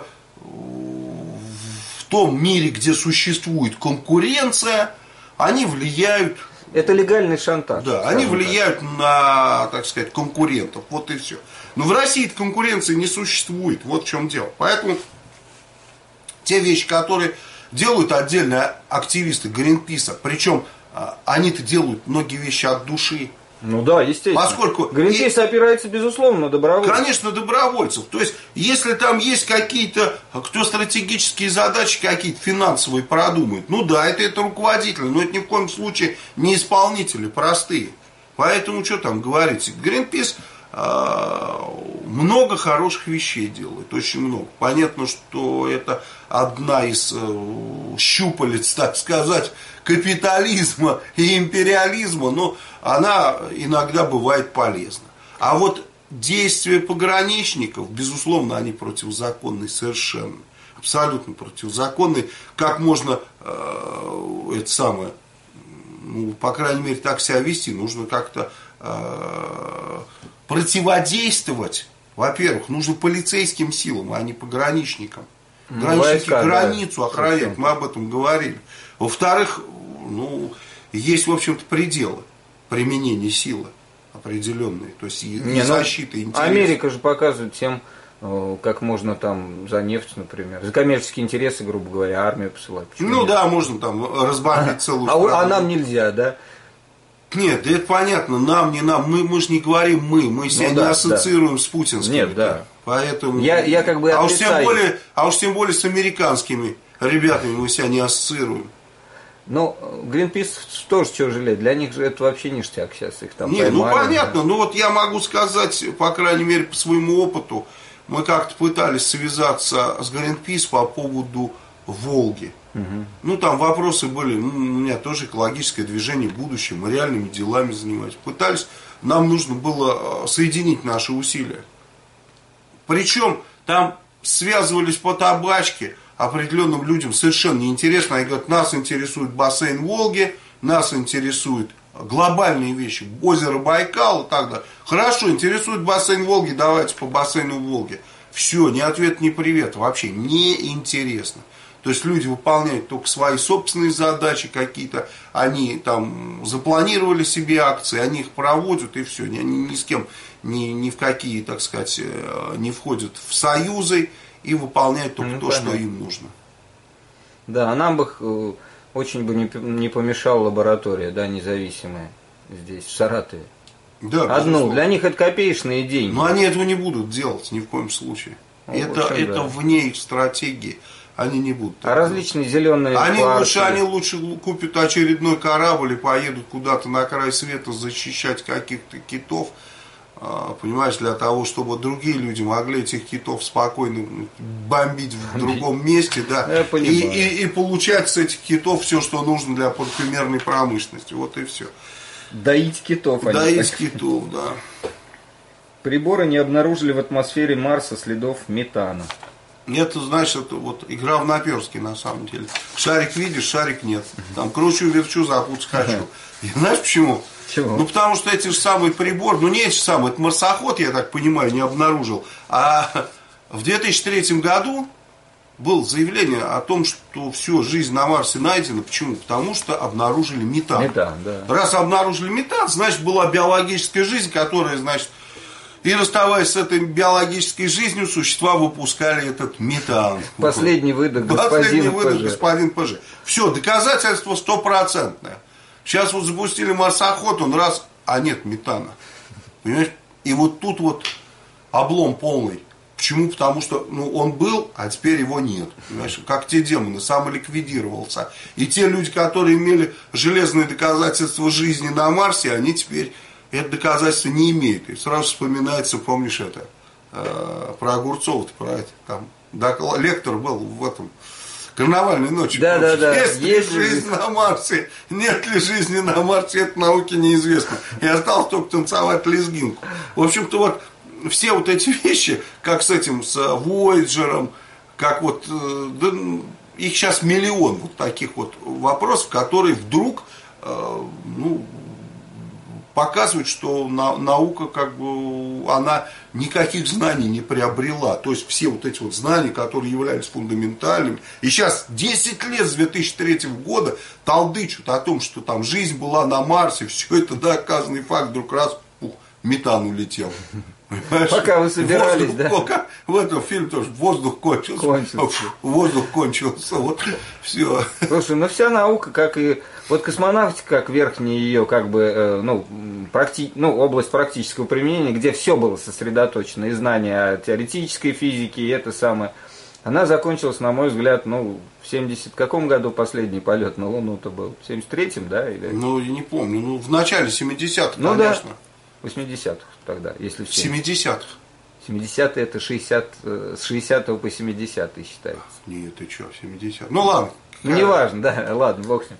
[SPEAKER 2] в том мире, где существует конкуренция, они влияют.
[SPEAKER 1] Это легальный шантаж.
[SPEAKER 2] Да, они влияют на, так сказать, конкурентов. Вот и все. Но в России конкуренции не существует. Вот в чем дело. Поэтому те вещи, которые делают отдельные активисты Гринписа, причем они-то делают многие вещи от души.
[SPEAKER 1] Ну да, естественно.
[SPEAKER 2] Поскольку
[SPEAKER 1] Гринпис опирается, безусловно, на добровольцев.
[SPEAKER 2] Конечно, добровольцев. То есть, если там есть какие-то, кто стратегические задачи какие-то финансовые продумает, ну да, это руководители, но это ни в коем случае не исполнители простые. Поэтому, что там говорить, Гринпис много хороших вещей делает, очень много. Понятно, что это одна из щупалец, так сказать, капитализма и империализма, но она иногда бывает полезна. А вот действия пограничников, безусловно, они противозаконны совершенно. Абсолютно противозаконны. Как можно это самое, ну, по крайней мере, так себя вести, нужно как-то противодействовать. Во-первых, нужно полицейским силам, а не пограничникам. Граничники границу охраняют, мы об этом говорили. Во-вторых, ну, есть, в общем-то, пределы применения силы определенные, то есть и защиты интересов.
[SPEAKER 1] Америка же показывает всем, как можно там за нефть, например, за коммерческие интересы, грубо говоря, армию посылать. Почему
[SPEAKER 2] ну
[SPEAKER 1] нет?
[SPEAKER 2] Да, можно там разбомбить целую страну.
[SPEAKER 1] А нам нельзя, да?
[SPEAKER 2] Нет, да это понятно, нам, не нам, мы же не говорим мы себя не ассоциируем с путинскими.
[SPEAKER 1] Нет, да.
[SPEAKER 2] Поэтому,
[SPEAKER 1] я как бы отрицаю.
[SPEAKER 2] А уж тем более с американскими ребятами мы себя не ассоциируем.
[SPEAKER 1] Ну, Гринпис тоже чего жалеет, для них же это вообще ништяк сейчас, их там
[SPEAKER 2] поймали. Ну понятно,
[SPEAKER 1] да.
[SPEAKER 2] Ну вот я могу сказать, по крайней мере, по своему опыту, мы как-то пытались связаться с Гринпис по поводу Волги. Угу. Ну там вопросы были, у меня тоже экологическое движение будущее, мы реальными делами занимались. Пытались, нам нужно было соединить наши усилия. Причем там связывались по табачке, определенным людям совершенно неинтересно. Они говорят, нас интересует бассейн Волги, нас интересуют глобальные вещи, озеро Байкал и так далее. Хорошо, интересует бассейн Волги, давайте по бассейну Волги. Все, ни ответ, ни привет, вообще неинтересно. То есть люди выполняют только свои собственные задачи какие-то, они там запланировали себе акции, они их проводят и все. Они ни с кем, ни в какие, так сказать, не входят в союзы и выполняют только то, что им нужно.
[SPEAKER 1] Да, а нам бы очень бы не помешала лаборатория, да, независимая здесь, в Саратове.
[SPEAKER 2] Да,
[SPEAKER 1] одну, для них это копеечные деньги.
[SPEAKER 2] Но они этого не будут делать ни в коем случае. Ну, это вне их стратегии. Они не будут.
[SPEAKER 1] А различные зеленые
[SPEAKER 2] они лучше купят очередной корабль и поедут куда-то на край света защищать каких-то китов. Понимаешь, для того, чтобы другие люди могли этих китов спокойно бомбить в другом месте, да, и получать с этих китов все, что нужно для парфюмерной промышленности. Вот и все.
[SPEAKER 1] Доить китов.
[SPEAKER 2] Доить китов, да.
[SPEAKER 1] Приборы не обнаружили в атмосфере Марса следов метана.
[SPEAKER 2] Это, значит, это вот игра в наперстки, на самом деле. Шарик видишь, шарик нет. Там кручу, верчу, запутать хочу. И знаешь почему?
[SPEAKER 1] Чего?
[SPEAKER 2] Ну, потому что эти же самые приборы, ну, не эти же самые, это марсоход, я так понимаю, не обнаружил. А в 2003 году было заявление о том, что все, жизнь на Марсе найдена. Почему? Потому что обнаружили метан.
[SPEAKER 1] Метан, да.
[SPEAKER 2] Раз обнаружили метан, значит, была биологическая жизнь, которая, значит, и расставаясь с этой биологической жизнью, существа выпускали этот метан.
[SPEAKER 1] Последний выдох
[SPEAKER 2] господин ПЖ. Все, доказательство стопроцентное. Сейчас вот запустили марсоход, он раз, а нет метана. Понимаешь? И вот тут вот облом полный. Почему? Потому что он был, а теперь его нет. Понимаешь? Как те демоны, самоликвидировался. И те люди, которые имели железные доказательства жизни на Марсе, они теперь это доказательство не имеют. И сразу вспоминается, помнишь это, про Огурцова, про это, там, лектор был в этом, карнавальной ночи.
[SPEAKER 1] Да.
[SPEAKER 2] Есть ли жизнь на Марсе, нет ли жизни на Марсе, это науке неизвестно. И осталось только танцевать лезгинку. В общем-то, вот все вот эти вещи, как с этим, с Voyager'ом, как вот, да, их сейчас миллион вот таких вот вопросов, которые вдруг, ну, показывают, что наука, как бы, она никаких знаний не приобрела. То есть все вот эти вот знания, которые являлись фундаментальными. И сейчас 10 лет с 2003 года толдычат о том, что там жизнь была на Марсе, все это доказанный факт, вдруг раз, метан улетел. Понимаешь?
[SPEAKER 1] Пока вы собирались,
[SPEAKER 2] воздух,
[SPEAKER 1] да?
[SPEAKER 2] В этом фильме тоже воздух кончился. Воздух кончился, вот все.
[SPEAKER 1] Слушай, ну вся наука, как и вот космонавтика, как верхняя ее, как бы, область практического применения, где все было сосредоточено, и знания о теоретической физике, и это самое, она закончилась, на мой взгляд, в 70 каком году последний полет на Луну-то был? В 73-м, да? Или...
[SPEAKER 2] Ну, я не помню, в начале 70-х,
[SPEAKER 1] ну,
[SPEAKER 2] конечно.
[SPEAKER 1] Да. 80-х тогда, если в
[SPEAKER 2] 70-х.
[SPEAKER 1] 70-е это 60, с 60 по 70 считается.
[SPEAKER 2] Нет, ты что, 70-е? Ну ладно.
[SPEAKER 1] Ну неважно, да, ладно, бог с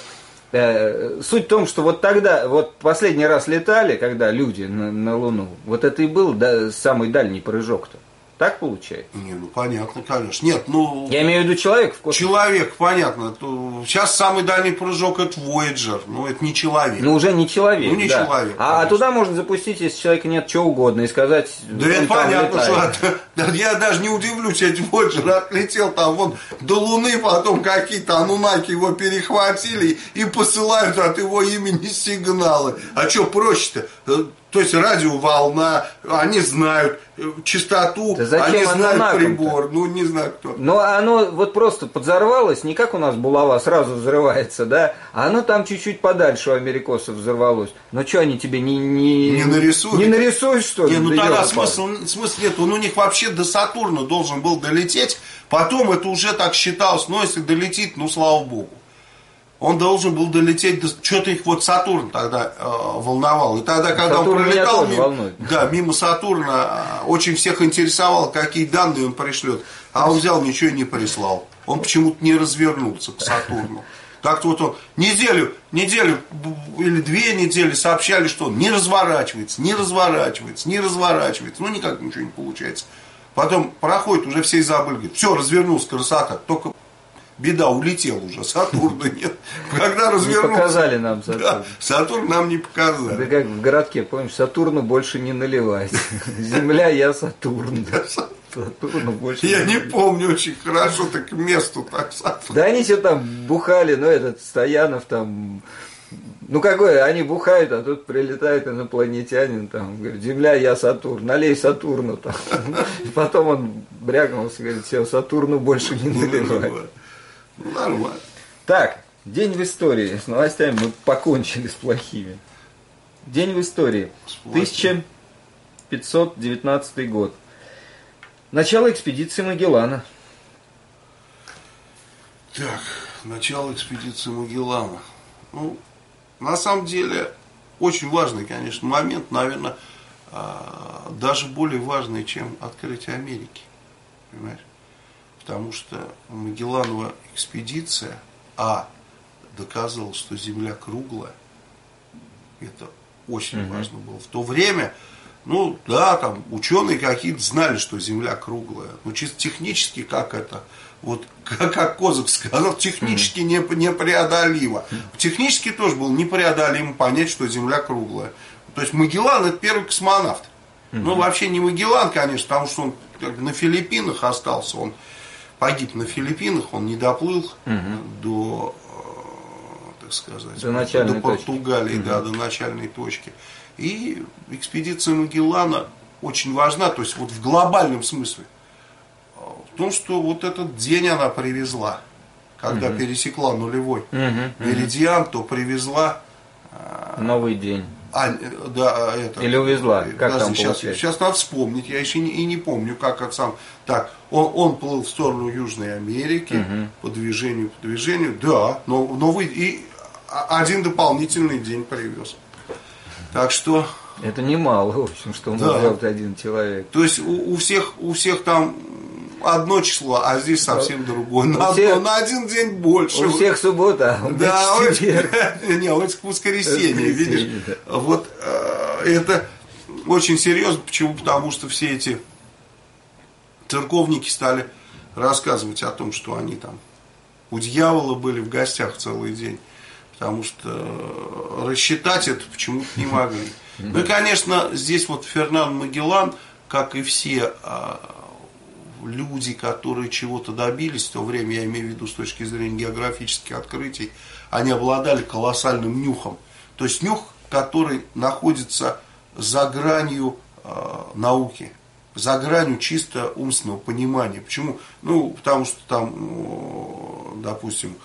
[SPEAKER 1] ним. Суть в том, что вот тогда, вот последний раз летали, когда люди на Луну, вот это и был самый дальний прыжок-то. Так получается?
[SPEAKER 2] Не, ну понятно, конечно. Нет, ну...
[SPEAKER 1] Я имею в виду человек в космосе.
[SPEAKER 2] Человек, понятно. Сейчас самый дальний прыжок это Voyager. Ну, это не человек.
[SPEAKER 1] Ну, уже не человек.
[SPEAKER 2] Ну, не
[SPEAKER 1] да.
[SPEAKER 2] человек.
[SPEAKER 1] А туда можно запустить, если человека нет, что угодно, и сказать...
[SPEAKER 2] Да это понятно, что... Я даже не удивлюсь, если Voyager отлетел там вон до Луны, потом какие-то анунаки его перехватили и посылают от его имени сигналы. А что проще-то? То есть радиоволна, они знают частоту,
[SPEAKER 1] да
[SPEAKER 2] они знают прибор, ну не знаю кто.
[SPEAKER 1] Но оно вот просто подзорвалось, не как у нас булава сразу взрывается, да, а оно там чуть-чуть подальше у америкосов взорвалось. Но что они тебе не
[SPEAKER 2] нарисуют?
[SPEAKER 1] Не нарисуют, что ли?
[SPEAKER 2] Не, ну
[SPEAKER 1] да
[SPEAKER 2] тогда смысл нет, он у них вообще до Сатурна должен был долететь, потом это уже так считалось, но если долетит, ну слава богу. Он должен был долететь до... Что-то их вот Сатурн тогда волновал. И тогда, когда
[SPEAKER 1] Сатурн
[SPEAKER 2] он пролетал мимо Сатурна, очень всех интересовало, какие данные он пришлет. А он взял, ничего не прислал. Он почему-то не развернулся к Сатурну. Так-то вот он неделю или 2 недели сообщали, что он не разворачивается. Ну, никак ничего не получается. Потом проходит, уже все забыли. Говорит, все, развернулся, красота. Только... Беда, улетел уже, Сатурна нет. Когда развернулся...
[SPEAKER 1] Не показали нам Сатурн.
[SPEAKER 2] Да, Сатурн нам не показали.
[SPEAKER 1] Да как в городке, помнишь, Сатурну больше не наливать. Земля, я Сатурн. Сатурну больше
[SPEAKER 2] я не помню очень хорошо, так месту так
[SPEAKER 1] Сатурн. Да они что там бухали, этот Стоянов там... Ну какой, они бухают, а тут прилетает инопланетянин, там, говорит, Земля, я Сатурн, налей Сатурну там. И потом он брякнулся, говорит, все, Сатурну больше не наливать.
[SPEAKER 2] Ну, нормально.
[SPEAKER 1] Так, день в истории. С новостями мы покончили с плохими. День в истории. 1519 год. Начало экспедиции Магеллана.
[SPEAKER 2] Так, начало экспедиции Магеллана. Ну, на самом деле, очень важный, конечно, момент, наверное, даже более важный, чем открытие Америки. Понимаешь? Потому что Магелланова экспедиция, доказывала, что Земля круглая. Это очень важно было. В то время, ну да, там ученые какие-то знали, что Земля круглая. Но чисто технически, как это, вот как Козак сказал, технически непреодолимо. Технически тоже было непреодолимо понять, что Земля круглая. То есть Магеллан это первый космонавт. Ну вообще не Магеллан, конечно, потому что он на Филиппинах остался, он погиб на Филиппинах, он не доплыл до, так сказать, до Португалии, до начальной точки. И экспедиция Магеллана очень важна, то есть вот в глобальном смысле. В том, что вот этот день она привезла, когда пересекла нулевой меридиан, то привезла...
[SPEAKER 1] Новый день.
[SPEAKER 2] Это,
[SPEAKER 1] или увезла, как там
[SPEAKER 2] сейчас надо вспомнить, я еще не помню, как это сам. Так, он плыл в сторону Южной Америки по движению, да, но и один дополнительный день привез. Так что...
[SPEAKER 1] Это немало, в общем, что может делать один человек.
[SPEAKER 2] То есть у всех там одно число, а здесь совсем другое. На один день больше.
[SPEAKER 1] У всех суббота,
[SPEAKER 2] да, не, воскресенье, видишь. Да. Вот это очень серьезно. Почему? Потому что все эти церковники стали рассказывать о том, что они там у дьявола были в гостях целый день. Потому что рассчитать это почему-то не могли. Ну и, конечно, здесь вот Фернан Магеллан, как и все люди, которые чего-то добились в то время, я имею в виду с точки зрения географических открытий, они обладали колоссальным нюхом. То есть нюх, который находится за гранью науки, за гранью чисто умственного понимания. Почему? Ну, потому что там, допустим,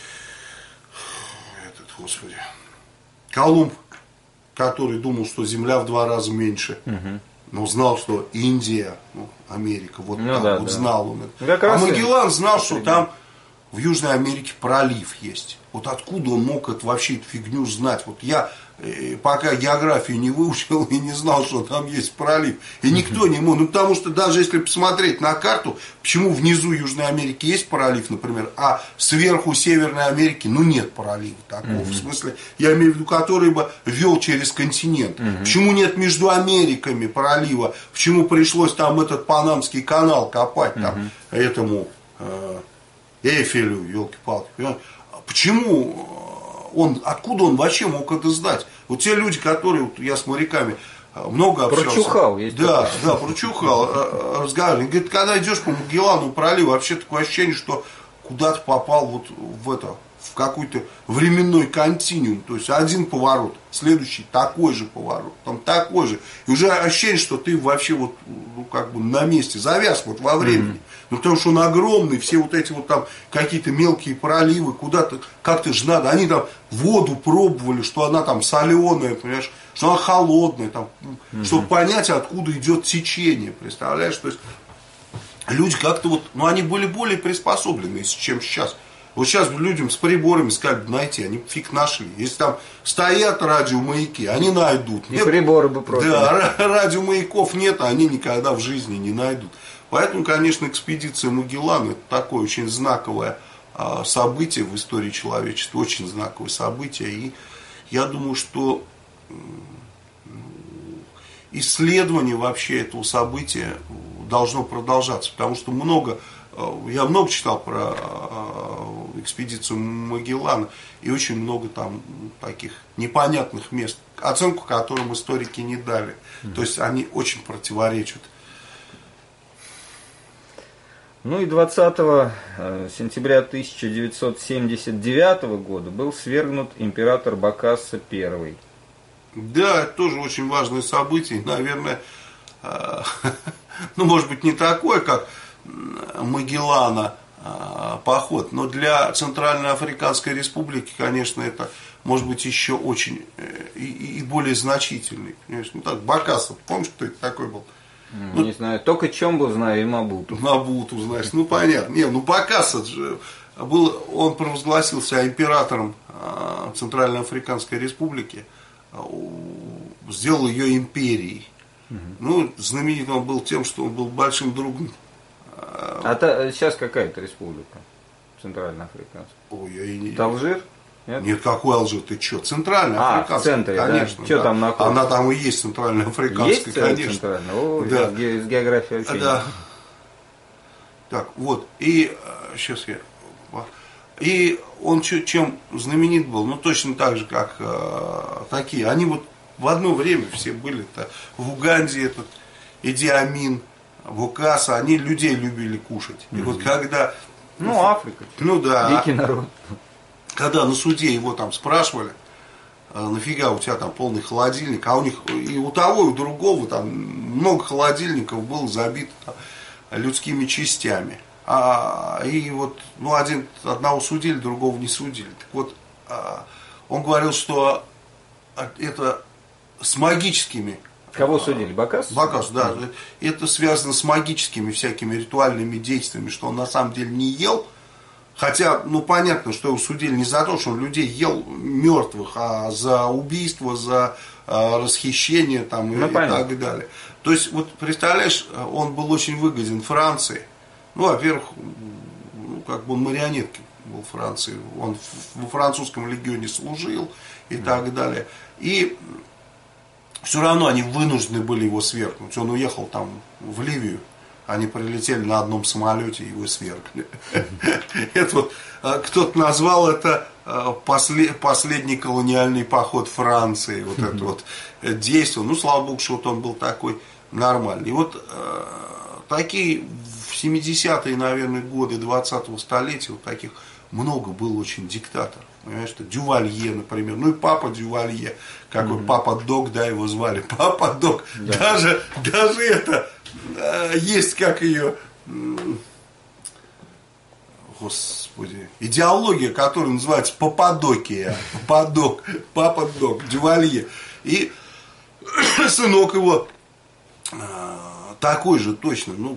[SPEAKER 2] Господи, Колумб, который думал, что Земля в 2 раза меньше, но знал, что Индия, Америка, вот
[SPEAKER 1] ну,
[SPEAKER 2] так
[SPEAKER 1] да,
[SPEAKER 2] вот
[SPEAKER 1] да.
[SPEAKER 2] знал он это. А Магеллан знал, что там в Южной Америке пролив есть. Вот откуда он мог это вообще эту фигню знать? Вот я пока географию не выучил и не знал, что там есть пролив. И никто не мог. Ну, потому что даже если посмотреть на карту, почему внизу Южной Америки есть пролив, например, а сверху Северной Америки, ну, нет пролива такого. В смысле, я имею в виду, который бы вел через континент. Почему нет между Америками пролива? Почему пришлось там этот Панамский канал копать там этому Эйфелю, елки-палки. Почему откуда он вообще мог это знать? Вот те люди, которые, вот я с моряками много общался.
[SPEAKER 1] Прочухал, есть
[SPEAKER 2] да, да, прочухал, разговаривали. Говорит, когда идешь по Магеллану пролив, вообще такое ощущение, что куда-то попал вот в какой-то временной континуум. То есть один поворот, следующий такой же поворот, там такой же. И уже ощущение, что ты вообще вот, ну, как бы на месте, завяз вот во времени. Ну, потому что он огромный, все вот эти вот там какие-то мелкие проливы, куда-то, как-то же надо. Они там воду пробовали, что она там соленая, понимаешь, что она холодная, там, чтобы понять, откуда идет течение, представляешь? То есть люди как-то вот, ну, они были более приспособлены, чем сейчас. Вот сейчас людям с приборами сказали бы найти, они фиг нашли. Если там стоят радиомаяки, они найдут.
[SPEAKER 1] И приборы бы просто.
[SPEAKER 2] Да, радиомаяков нет, они никогда в жизни не найдут. Поэтому, конечно, экспедиция Магеллана — это такое очень знаковое событие в истории человечества, очень знаковое событие. И я думаю, что исследование вообще этого события должно продолжаться, потому что я много читал про экспедицию Магеллана, и очень много там таких непонятных мест, оценку которым историки не дали. То есть они очень противоречат.
[SPEAKER 1] Ну и 20 сентября 1979 года был свергнут император Бокассо I.
[SPEAKER 2] Да, это тоже очень важное событие. Наверное, ну, может быть, не такое, как Магеллана поход, но для Центральноафриканской Республики, конечно, это может быть еще очень и более значительный. Ну так, Бокассо, помнишь, кто это такой был?
[SPEAKER 1] Не знаю, только Чомбу знаю и Мабуту.
[SPEAKER 2] Мабуту, знаешь, ну понятно. Не, ну Бокассо же был, он провозгласился императором Центральноафриканской Республики, сделал ее империей. Ну, знаменит он был тем, что он был большим другом.
[SPEAKER 1] Сейчас какая-то республика центральноафриканская?
[SPEAKER 2] Ой, я и не...
[SPEAKER 1] Алжир?
[SPEAKER 2] Нет, какой Алжир? Ты что? Центральноафриканская,
[SPEAKER 1] в центре,
[SPEAKER 2] конечно.
[SPEAKER 1] Да? Что
[SPEAKER 2] да.
[SPEAKER 1] там находится?
[SPEAKER 2] Она там и есть центральноафриканская,
[SPEAKER 1] есть
[SPEAKER 2] конечно.
[SPEAKER 1] Центральная? О,
[SPEAKER 2] да.
[SPEAKER 1] С географией вообще
[SPEAKER 2] да. Так, вот. И сейчас И он чем знаменит был? Ну, точно так же, как такие. Они вот в одно время все были-то. В Уганде этот Иди Амин, Бокассо, они людей любили кушать. И вот когда...
[SPEAKER 1] Ну, Африка.
[SPEAKER 2] Ну, да.
[SPEAKER 1] Дикий народ.
[SPEAKER 2] Когда на суде его там спрашивали, нафига у тебя там полный холодильник, а у них и у того, и у другого там много холодильников было забито там людскими частями. И вот, ну, одного судили, другого не судили. Так вот, он говорил, что это с магическими...
[SPEAKER 1] Кого судили? Бокассо?
[SPEAKER 2] Бокассо, да. Это связано с магическими всякими ритуальными действиями, что он на самом деле не ел. Хотя, ну, понятно, что его судили не за то, что он людей ел мертвых, а за убийство, за расхищение там, и так далее. То есть, вот представляешь, он был очень выгоден Франции. Ну, во-первых, ну, как бы он марионеткой был Франции. Он во французском легионе служил и так далее. И все равно они вынуждены были его свергнуть. Он уехал там в Ливию. они прилетели на одном самолете и его свергли. Это вот кто-то назвал это последний колониальный поход Франции. Вот это вот действие. Ну, слава богу, что вот он был такой нормальный. И вот такие в 70-е, наверное, годы 20-го столетия, вот таких много было очень диктаторов. Понимаешь, что Дювалье, например, ну и папа Дювалье, какой папа Дог, да, его звали, папа Дог, да. даже это, есть как ее, господи, идеология, которая называется Пападокия, папа Дог, Дювалье, и сынок его такой же точно, ну,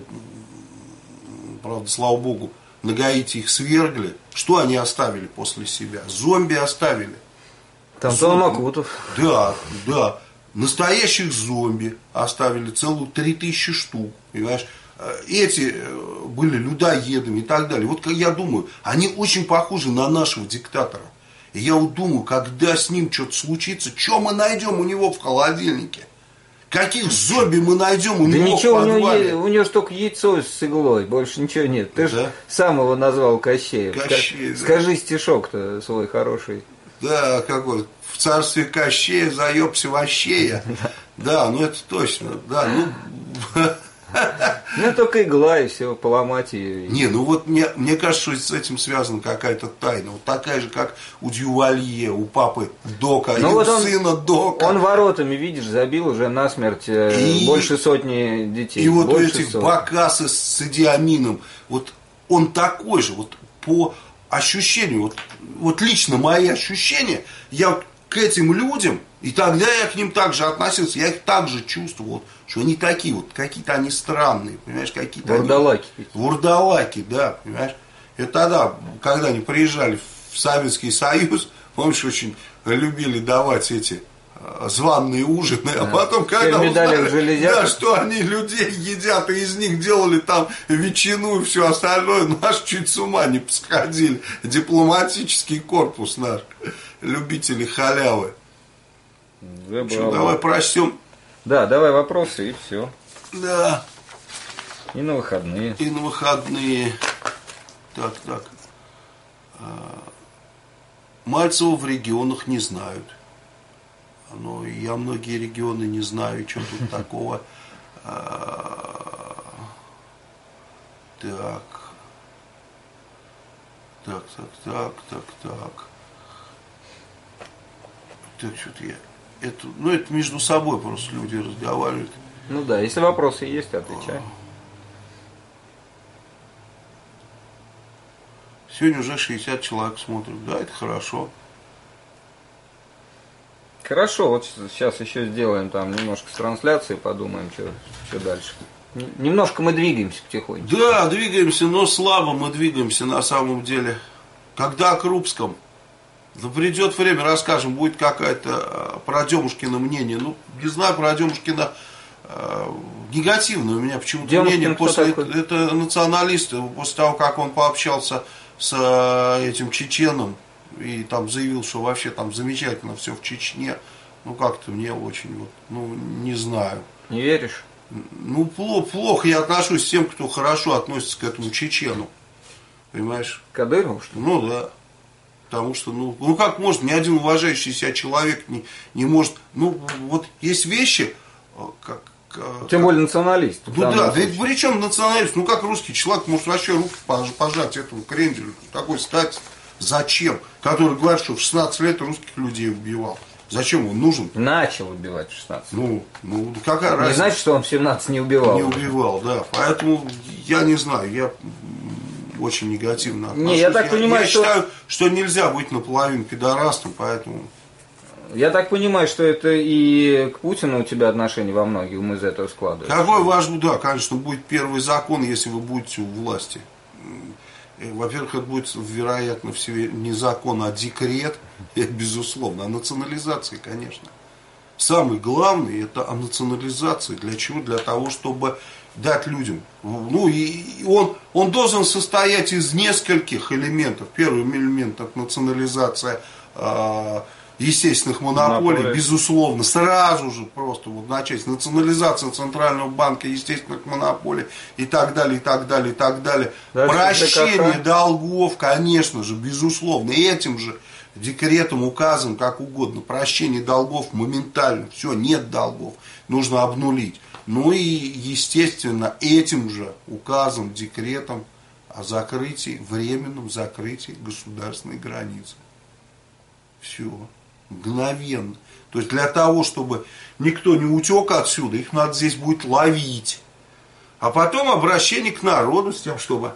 [SPEAKER 2] правда, слава богу, на Гаити их свергли. Что они оставили после себя? Зомби оставили.
[SPEAKER 1] Там Толмакутов.
[SPEAKER 2] Да. Настоящих зомби оставили целую 3000 штук. Понимаешь? Эти были людоедами и так далее. Вот я думаю, они очень похожи на нашего диктатора. И я вот думаю, когда с ним что-то случится, что мы найдем у него в холодильнике? Каких зомби мы найдем у него в подвале?
[SPEAKER 1] У него же только яйцо с иглой, больше ничего нет. Ты же сам его назвал Кощеем.
[SPEAKER 2] Кощей,
[SPEAKER 1] Скажи стишок-то свой хороший.
[SPEAKER 2] Да, какой? В царстве Кощея заебся вощея. Да, ну это точно. Да, ну...
[SPEAKER 1] Ну, только игла, и все, поломать ее.
[SPEAKER 2] Не, ну вот мне кажется, что с этим связана какая-то тайна. Вот такая же, как у Дювалье, у папы Дока, и вот у сына Дока.
[SPEAKER 1] Он воротами, видишь, забил уже насмерть больше сотни детей.
[SPEAKER 2] И вот у этих Бакасы с Иди Амином, вот он такой же, вот по ощущению, вот лично мои ощущения, я вот к этим людям, и тогда я к ним также относился, я их также чувствовал, вот, что они такие вот, какие-то они странные, понимаешь, какие-то
[SPEAKER 1] вурдалаки.
[SPEAKER 2] Вурдалаки, да, понимаешь. И тогда, когда они приезжали в Советский Союз, помнишь, очень любили давать эти званые ужины, а потом, когда узнали, да, что они людей едят, и из них делали там ветчину и все остальное, наш чуть с ума не посходили. Дипломатический корпус наш, любители халявы. Что, давай прочтем.
[SPEAKER 1] Да, давай вопросы и все.
[SPEAKER 2] Да.
[SPEAKER 1] И на выходные.
[SPEAKER 2] Так. Мальцева в регионах не знают. Но я многие регионы не знаю, что тут такого. Так, что-то я... Это между собой просто люди разговаривают.
[SPEAKER 1] Ну да, если вопросы есть, отвечай.
[SPEAKER 2] Сегодня уже 60 человек смотрят. Да, это хорошо.
[SPEAKER 1] Хорошо, вот сейчас еще сделаем там немножко с трансляцией, подумаем, что дальше. Немножко мы двигаемся потихоньку.
[SPEAKER 2] Да, двигаемся, но слабо мы двигаемся на самом деле. Когда о Крупском? Да придет время, расскажем, будет какая-то про Демушкина мнение. Ну, не знаю, про Демушкина негативное у меня почему-то мнение. Это националист, после того, как он пообщался с этим чеченом и там заявил, что вообще там замечательно все в Чечне. Ну, как-то мне очень, не знаю.
[SPEAKER 1] Не веришь?
[SPEAKER 2] Ну, плохо я отношусь к тем, кто хорошо относится к этому чечену. Понимаешь?
[SPEAKER 1] Кадырову, что ли?
[SPEAKER 2] Ну, да. Потому что, как может, ни один уважающий себя человек не может... Ну, вот есть вещи,
[SPEAKER 1] тем более националист.
[SPEAKER 2] Ну да, причем националист, как русский человек может вообще руки пожать этому кренделю, такой стать, зачем? Который говорит, что в 16 лет русских людей убивал. Зачем он нужен?
[SPEAKER 1] Начал убивать в 16.
[SPEAKER 2] Какая разница?
[SPEAKER 1] Не значит, что он в 17 не убивал.
[SPEAKER 2] Не убивал, да. Поэтому я не знаю, я очень негативно отношусь.
[SPEAKER 1] Не, я
[SPEAKER 2] считаю, что нельзя быть наполовину пидорастом, поэтому...
[SPEAKER 1] Я так понимаю, что это и к Путину у тебя отношения во многом из этого складываются.
[SPEAKER 2] Какой важный, да, конечно, будет первый закон, если вы будете у власти. Во-первых, это будет, вероятно, не закон, а декрет, безусловно, о национализации, конечно. Самый главный, это о национализации. Для чего? Для того, чтобы дать людям. И он должен состоять из нескольких элементов. Первый элемент – это национализация естественных монополий, безусловно, сразу же просто вот начать национализация Центрального банка естественных монополий и так далее, и так далее, и так далее. Дальше прощение долгов, конечно же, безусловно, и этим же декретом, указом, как угодно, прощение долгов моментально, все, нет долгов, нужно обнулить. Ну и, естественно, этим же указом, декретом о закрытии, временном закрытии государственной границы. Все. Мгновенно. То есть для того, чтобы никто не утек отсюда, их надо здесь будет ловить. А потом обращение к народу с тем, чтобы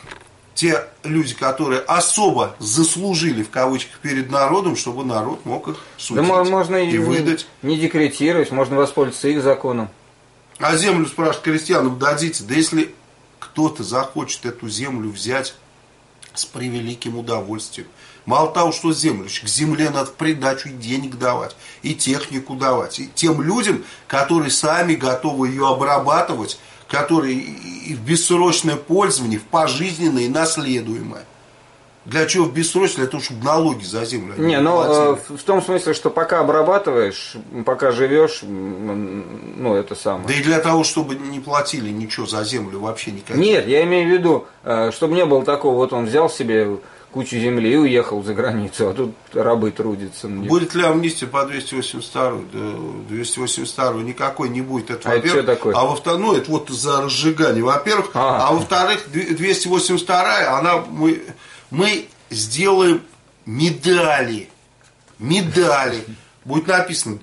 [SPEAKER 2] те люди, которые особо заслужили, в кавычках, перед народом, чтобы народ мог их судить,
[SPEAKER 1] да можно
[SPEAKER 2] и выдать.
[SPEAKER 1] Не декретировать, можно воспользоваться их законом.
[SPEAKER 2] А землю, спрашивают, крестьянам дадите? Да если кто-то захочет эту землю взять, с превеликим удовольствием. Мало того, что землю, к земле надо в придачу и денег давать, и технику давать. И тем людям, которые сами готовы ее обрабатывать, которые и в бессрочное пользование, в пожизненное и наследуемое. Для чего в бессрочное? Для того, чтобы налоги за землю
[SPEAKER 1] не ну, в том смысле, что пока обрабатываешь, пока живешь, ну, это самое.
[SPEAKER 2] Да и для того, чтобы не платили ничего за землю вообще никаких.
[SPEAKER 1] Нет, я имею в виду, чтобы не было такого, вот он взял себе кучу земли и уехал за границу, а тут рабы трудятся.
[SPEAKER 2] Будет ли амнистия по 282? Да, 282 никакой не будет. Это,
[SPEAKER 1] а это что такое?
[SPEAKER 2] А во-вторых, ну, это вот за разжигание, во-первых. А во-вторых, 282 она... Мы сделаем медали. Медали. Будет написано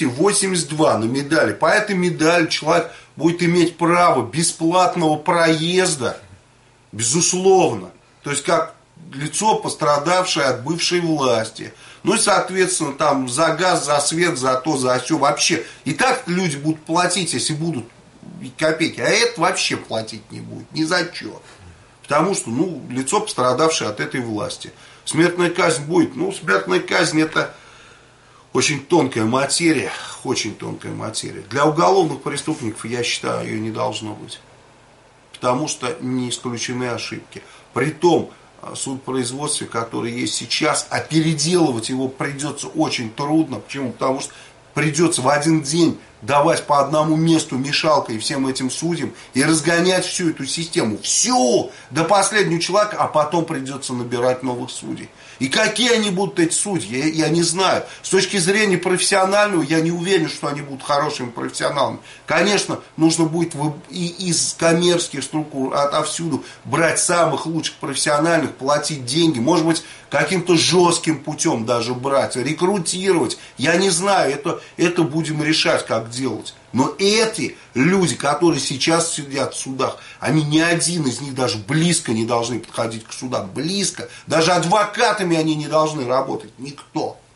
[SPEAKER 2] 282 на медали. По этой медали человек будет иметь право бесплатного проезда. Безусловно. То есть как лицо, пострадавшее от бывшей власти. Ну и, соответственно, там за газ, за свет, за то, за все. Вообще. И так люди будут платить, если будут копейки. А это вообще платить не будет. Ни за что. Потому что, ну, лицо, пострадавшее от этой власти. Смертная казнь будет. Ну, смертная казнь это очень тонкая материя. Очень тонкая материя. Для уголовных преступников, я считаю, ее не должно быть. Потому что не исключены ошибки. При том судопроизводстве, которое есть сейчас, а переделывать его придется очень трудно. Почему? Потому что придется в один день давать по одному месту мешалкой всем этим судьям и разгонять всю эту систему. Всю! До последнего человека, а потом придется набирать новых судей. И какие они будут, эти судьи, я не знаю. С точки зрения профессионального, я не уверен, что они будут хорошими профессионалами. Конечно, нужно будет и из коммерческих структур, отовсюду брать самых лучших профессиональных, платить деньги. Может быть, каким-то жестким путем даже брать, рекрутировать. Я не знаю, это будем решать, как делать. Но эти люди, которые сейчас сидят в судах, они ни один из них даже близко не должны подходить к судам. Близко. Даже адвокатами они не должны работать. Никто.